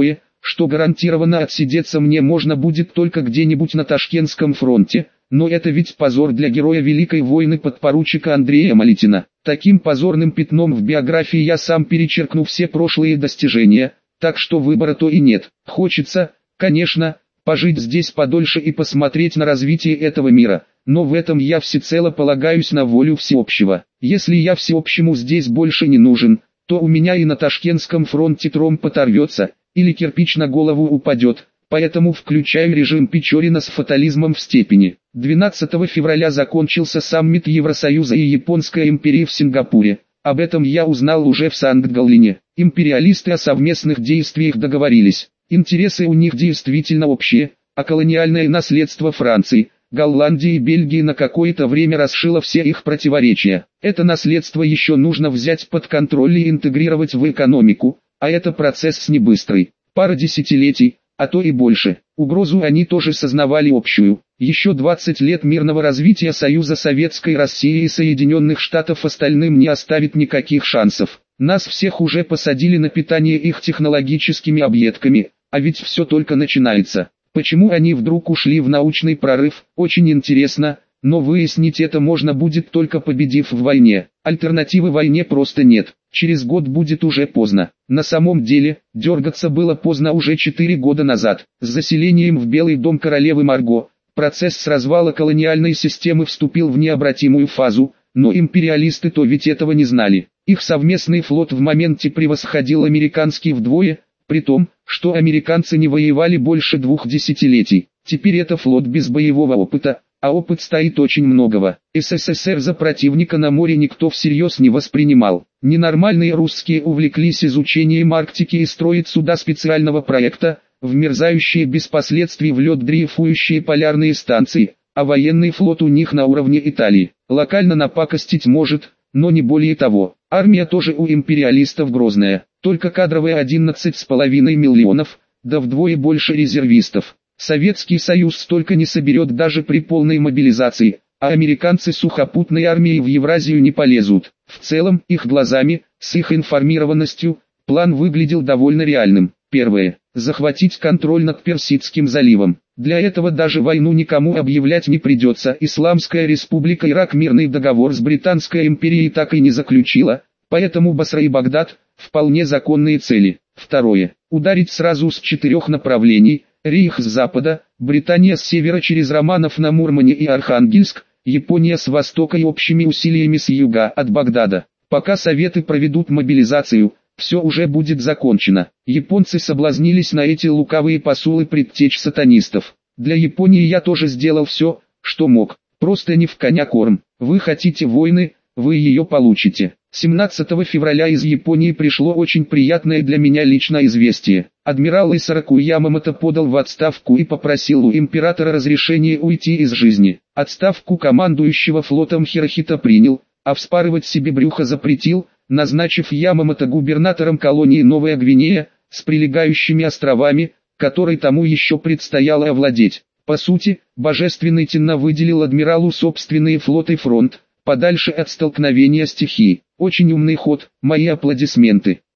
что гарантированно отсидеться мне можно будет только где-нибудь на Ташкентском фронте, но это ведь позор для героя Великой войны подпоручика Андрея Малитина. Таким позорным пятном в биографии я сам перечеркну все прошлые достижения, так что выбора то и нет. Хочется, конечно, пожить здесь подольше и посмотреть на развитие этого мира, но в этом я всецело полагаюсь на волю всеобщего. Если я всеобщему здесь больше не нужен, то у меня и на Ташкентском фронте тромб оторвется, или кирпич на голову упадет, поэтому включаю режим Печорина с фатализмом в степени. двенадцатого февраля закончился саммит Евросоюза и Японской империи в Сингапуре. Об этом я узнал уже в Санкт-Галлене. Империалисты о совместных действиях договорились. Интересы у них действительно общие, а колониальное наследство Франции, Голландии и Бельгии на какое-то время расшило все их противоречия. Это наследство еще нужно взять под контроль и интегрировать в экономику, а это процесс не быстрый. Пара десятилетий, а то и больше. Угрозу они тоже сознавали общую. Еще двадцать лет мирного развития Союза Советской России и Соединенных Штатов остальным не оставит никаких шансов. Нас всех уже посадили на питание их технологическими объедками, а ведь все только начинается. Почему они вдруг ушли в научный прорыв, очень интересно, но выяснить это можно будет только победив в войне. Альтернативы войне просто нет. Через год будет уже поздно. На самом деле, дергаться было поздно уже четыре года назад. С заселением в Белый дом королевы Марго, процесс с развала колониальной системы вступил в необратимую фазу, но империалисты то ведь этого не знали. Их совместный флот в моменте превосходил американский вдвое, при том, что американцы не воевали больше двух десятилетий. Теперь это флот без боевого опыта, а опыт стоит очень многого. СССР за противника на море никто всерьез не воспринимал. Ненормальные русские увлеклись изучением Арктики и строят суда специального проекта, вмерзающие без последствий в лед дрейфующие полярные станции, а военный флот у них на уровне Италии. Локально напакостить может, но не более того. Армия тоже у империалистов грозная, только кадровая одиннадцать с половиной миллионов, да вдвое больше резервистов. Советский Союз столько не соберет даже при полной мобилизации, а американцы сухопутной армией в Евразию не полезут. В целом, их глазами, с их информированностью, план выглядел довольно реальным. Первое. Захватить контроль над Персидским заливом. Для этого даже войну никому объявлять не придется. Исламская республика Ирак мирный договор с Британской империей так и не заключила, поэтому Басра и Багдад – вполне законные цели. Второе. Ударить сразу с четырех направлений. Рейх с запада, Британия с севера через Романов на Мурмане и Архангельск, Япония с востока и общими усилиями с юга от Багдада. Пока Советы проведут мобилизацию, все уже будет закончено. Японцы соблазнились на эти лукавые посулы предтеч сатанистов. Для Японии я тоже сделал все, что мог. Просто не в коня корм. Вы хотите войны, вы ее получите. семнадцатого февраля из Японии пришло очень приятное для меня лично известие. Адмирал Исараку Ямамото подал в отставку и попросил у императора разрешения уйти из жизни. Отставку командующего флотом Хирохито принял, а вспарывать себе брюхо запретил, назначив Ямамото губернатором колонии Новая Гвинея, с прилегающими островами, которой тому еще предстояло овладеть. По сути, Божественный Тенна выделил адмиралу собственные флот и фронт, подальше от столкновения стихий. Очень умный ход, мои аплодисменты.